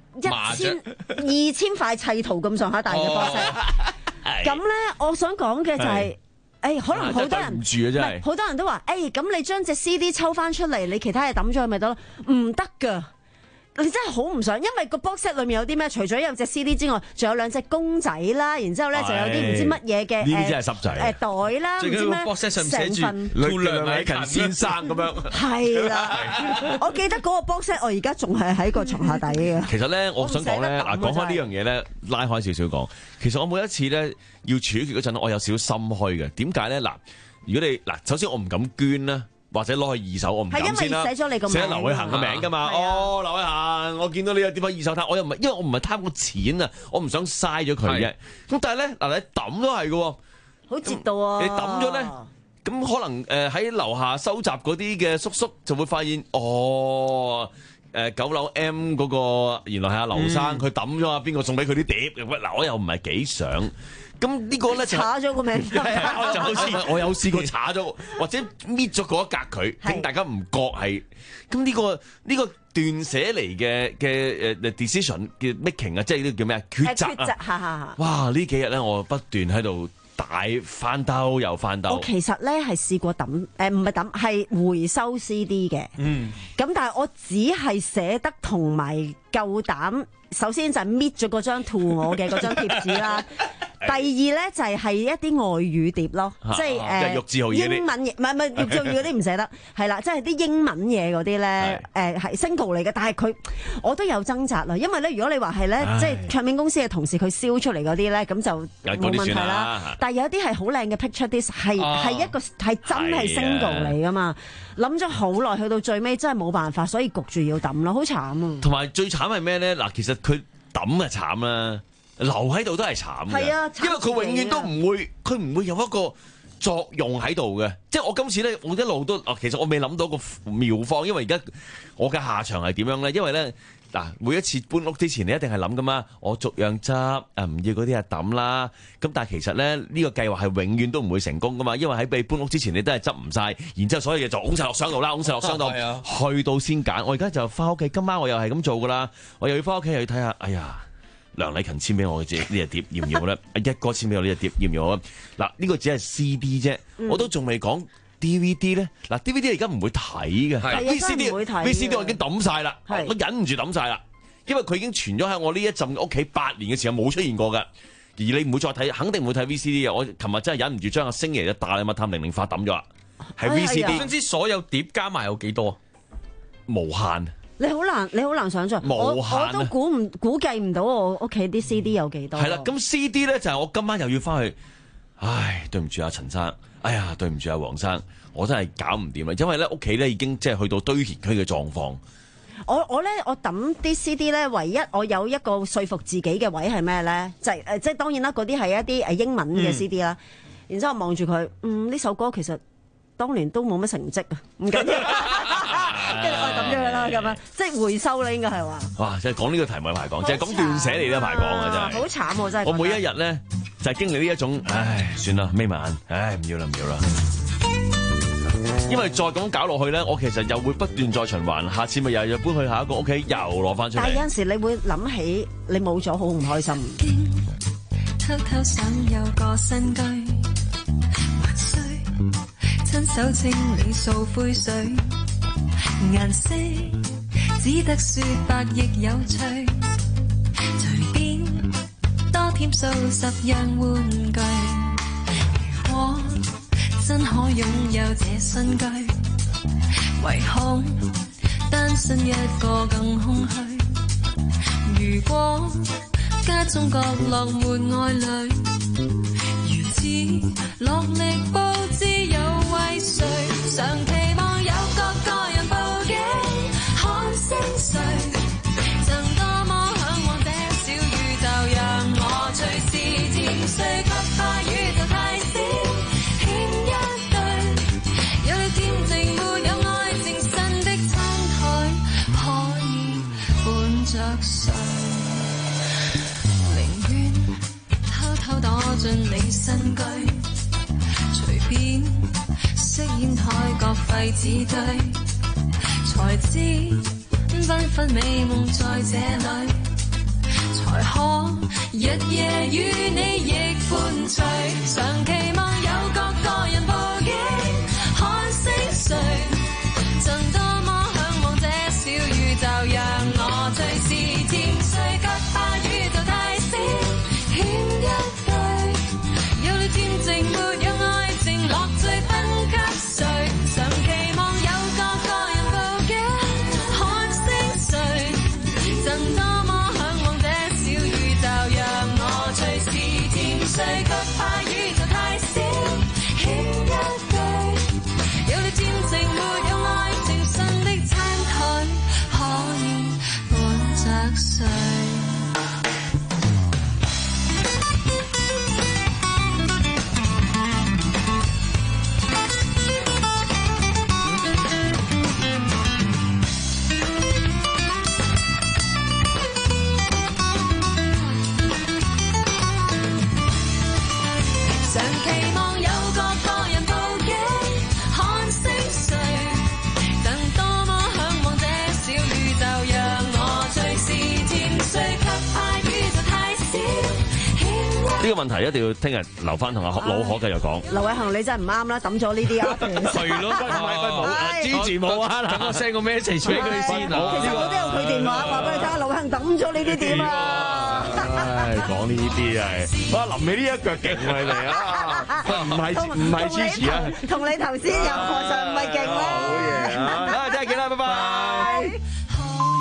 2000、2000塊砌圖咁上下大嘅 box set。咁咧，我想講嘅就係。可能好多人唔住啊！真係好多人都話，咁你將隻 CD 抽翻出嚟，你其他嘢抌咗去咪得咯？唔得噶， 你真係好唔想，因為個 box set 裏面有啲咩？除咗有隻 CD 之外，仲有2隻公仔啦，然之後咧就有啲唔知乜嘢嘅呢啲真係濕滯袋啦，唔知咩 box set 上寫住梁禮勤先生咁樣。 係啦，我記得嗰個 box set 我而家仲係喺個床下底嘅。 其實咧，我想講咧，嗱，講開呢樣嘢咧，拉開少少講。其實我每一次咧要處決嗰陣，我有少少心虛嘅。點解咧？嗱，如果你嗱，首先我唔敢捐啦。或者攞去二手，我唔敢先啦。 係因為寫咗你個名， 寫劉偉恒嘅名㗎嘛。哦，劉偉恒，我見到你有點解二手攤，我又唔係，因為我唔係貪個錢啊，我唔想嘥咗佢嘅。咁但係咧，嗱你抌都係嘅喎， 好折到啊！ 你抌咗咧，咁可能喺樓下收集嗰啲嘅叔叔就會發現，哦。9樓 M 嗰個原來係阿劉生，佢抌咗啊！邊個送俾佢啲碟？嗱，我又唔係幾想。咁呢個咧就查咗個名， 就好似我有試過查咗，或者搣咗嗰一格佢，等大家唔覺係。咁呢個斷捨離嘅decision 嘅 making 啊，即係呢個叫咩啊？抉擇啊！哇！呢幾日咧，我不斷喺度。大翻兜又翻兜。我其實咧係試過抌，唔係抌，係回收 CD 嘅。咁但係我只係捨得同埋夠膽，首先就係搣咗嗰張吐我嘅嗰張貼紙啦。第二咧就係一啲外語碟咯，即係玉字豪嘢英文嘢，唔係玉字豪嘢嗰啲唔捨得，係啦，即係啲英文嘢嗰啲咧，係 single 嚟嘅，但係我都有掙扎啦，因為咧如果你話係咧，即係唱片公司嘅同事佢燒出嚟嗰啲咧，咁就冇問題啦。但係有啲係好靚嘅 picture disc，係一個係真係 single 嚟噶嘛，諗咗好耐，去到最尾真係冇辦法，所以焗住要抌咯，好慘啊！ 同埋最慘係咩咧？嗱，其實佢抌啊慘啦。留喺度都係慘嘅，因為佢永遠都唔會，佢唔會有一個作用喺度嘅。即係我今次咧，我一路都，其實我未諗到個妙方，因為而家我嘅下場係點樣咧？因為咧嗱，每一次搬屋之前，你一定係諗噶嘛，我逐樣執，唔要嗰啲啊抌啦。咁但係其實咧，呢個計劃係永遠都唔會成功噶嘛，因為喺被搬屋之前，你都係執唔晒，然之後所有嘢就拱晒落箱度啦，拱晒落箱度，去到先揀。我而家就翻屋企，今晚我又係咁做噶啦，我又要翻屋企又要睇下，哎呀。梁禮勤簽俾我嘅呢隻碟要唔要咧？一哥簽俾我呢隻碟要唔要咧？嗱，呢個只係 CD 啫，我都仲未講 DVD 咧。嗱 DVD 而家唔會睇嘅，VCD 我已經抌晒啦，我忍唔住抌晒啦，因為佢已經存咗喺我呢一陣屋企8年嘅時候冇出現過嘅，而你唔會再睇，肯定唔會睇 VCD 嘅。我琴日真係忍唔住將阿星爺嘅大禮物探零零發抌咗啦，係 VCD。 總之所有碟加埋有幾多？ 無限。 你好難想像，我都估計唔到我屋企啲 CD 有幾多。 係啦，咁 CD 咧就係我今晚又要翻去，唉，對唔住阿陳生，哎呀，對唔住阿黃生，我真係搞唔掂啦，因為咧屋企咧已經即係去到堆填區嘅狀況。 我抌啲 CD 咧，唯一我有一個說服自己嘅位係咩咧？就係即係當然啦，嗰啲係一啲英文嘅 CD 啦。然之後望住佢，呢首歌其實當年都冇乜成績啊，唔緊要。跟住我抌咗佢啦，咁樣即係回收啦，應該係話。 哇！即係講呢個題目有排講，即係講斷捨離呢排講啊，真係。 好慘喎，真係。 我每一日咧就係經歷呢一種，唉，算啦，眯埋眼，唉，唔要啦，唔要啦。因為再咁搞落去咧，我其實又會不斷再循環，下次咪又搬去下一個屋企，又攞翻出嚟。 但係有陣時你會諗起你冇咗，好唔開心。 偷偷想有個新居，還需親手清理掃灰水。顏色只得雪白亦有趣，隨便多添數10樣玩具。如果真可擁有這新居，唯恐單身一個更空虛。如果家中角落沒愛侶，如此落力佈置有為誰？常期望有個人報警看星碎，曾多麼向往這小宇宙，讓我隨時漸碎，卻怕宇宙太小，欠一對有你恬靜沒有愛情神的親海，可以伴着誰？寧願偷偷躲進你新居，隨便飾演台角廢紙堆，才知繽紛美夢在這裏，才可日夜與你亦伴隨。常期望有個人報警看星碎，曾多麼向往這小宇宙，讓我常期望有個人報警，看星碎，曾多麼向往這小宇宙，讓我隨時甜睡，卻怕宇宙太小。 呢個問題一定要聽日留翻同阿老可繼續講。 劉偉恒你真係唔啱啦，抌咗呢啲啊！ 係咯，唔係冇，支持冇啊！ 等我 send 個 message 俾佢先啊！ 其實我都有佢電話，話俾你聽，劉偉恒抌咗呢啲點啊！ 唉，講呢啲係，哇！臨尾呢一腳勁嚟嚟啊！唔係支持啊！ 同你頭先又何嘗唔係勁咧？ 好嘢啊！聽日見啦，拜拜。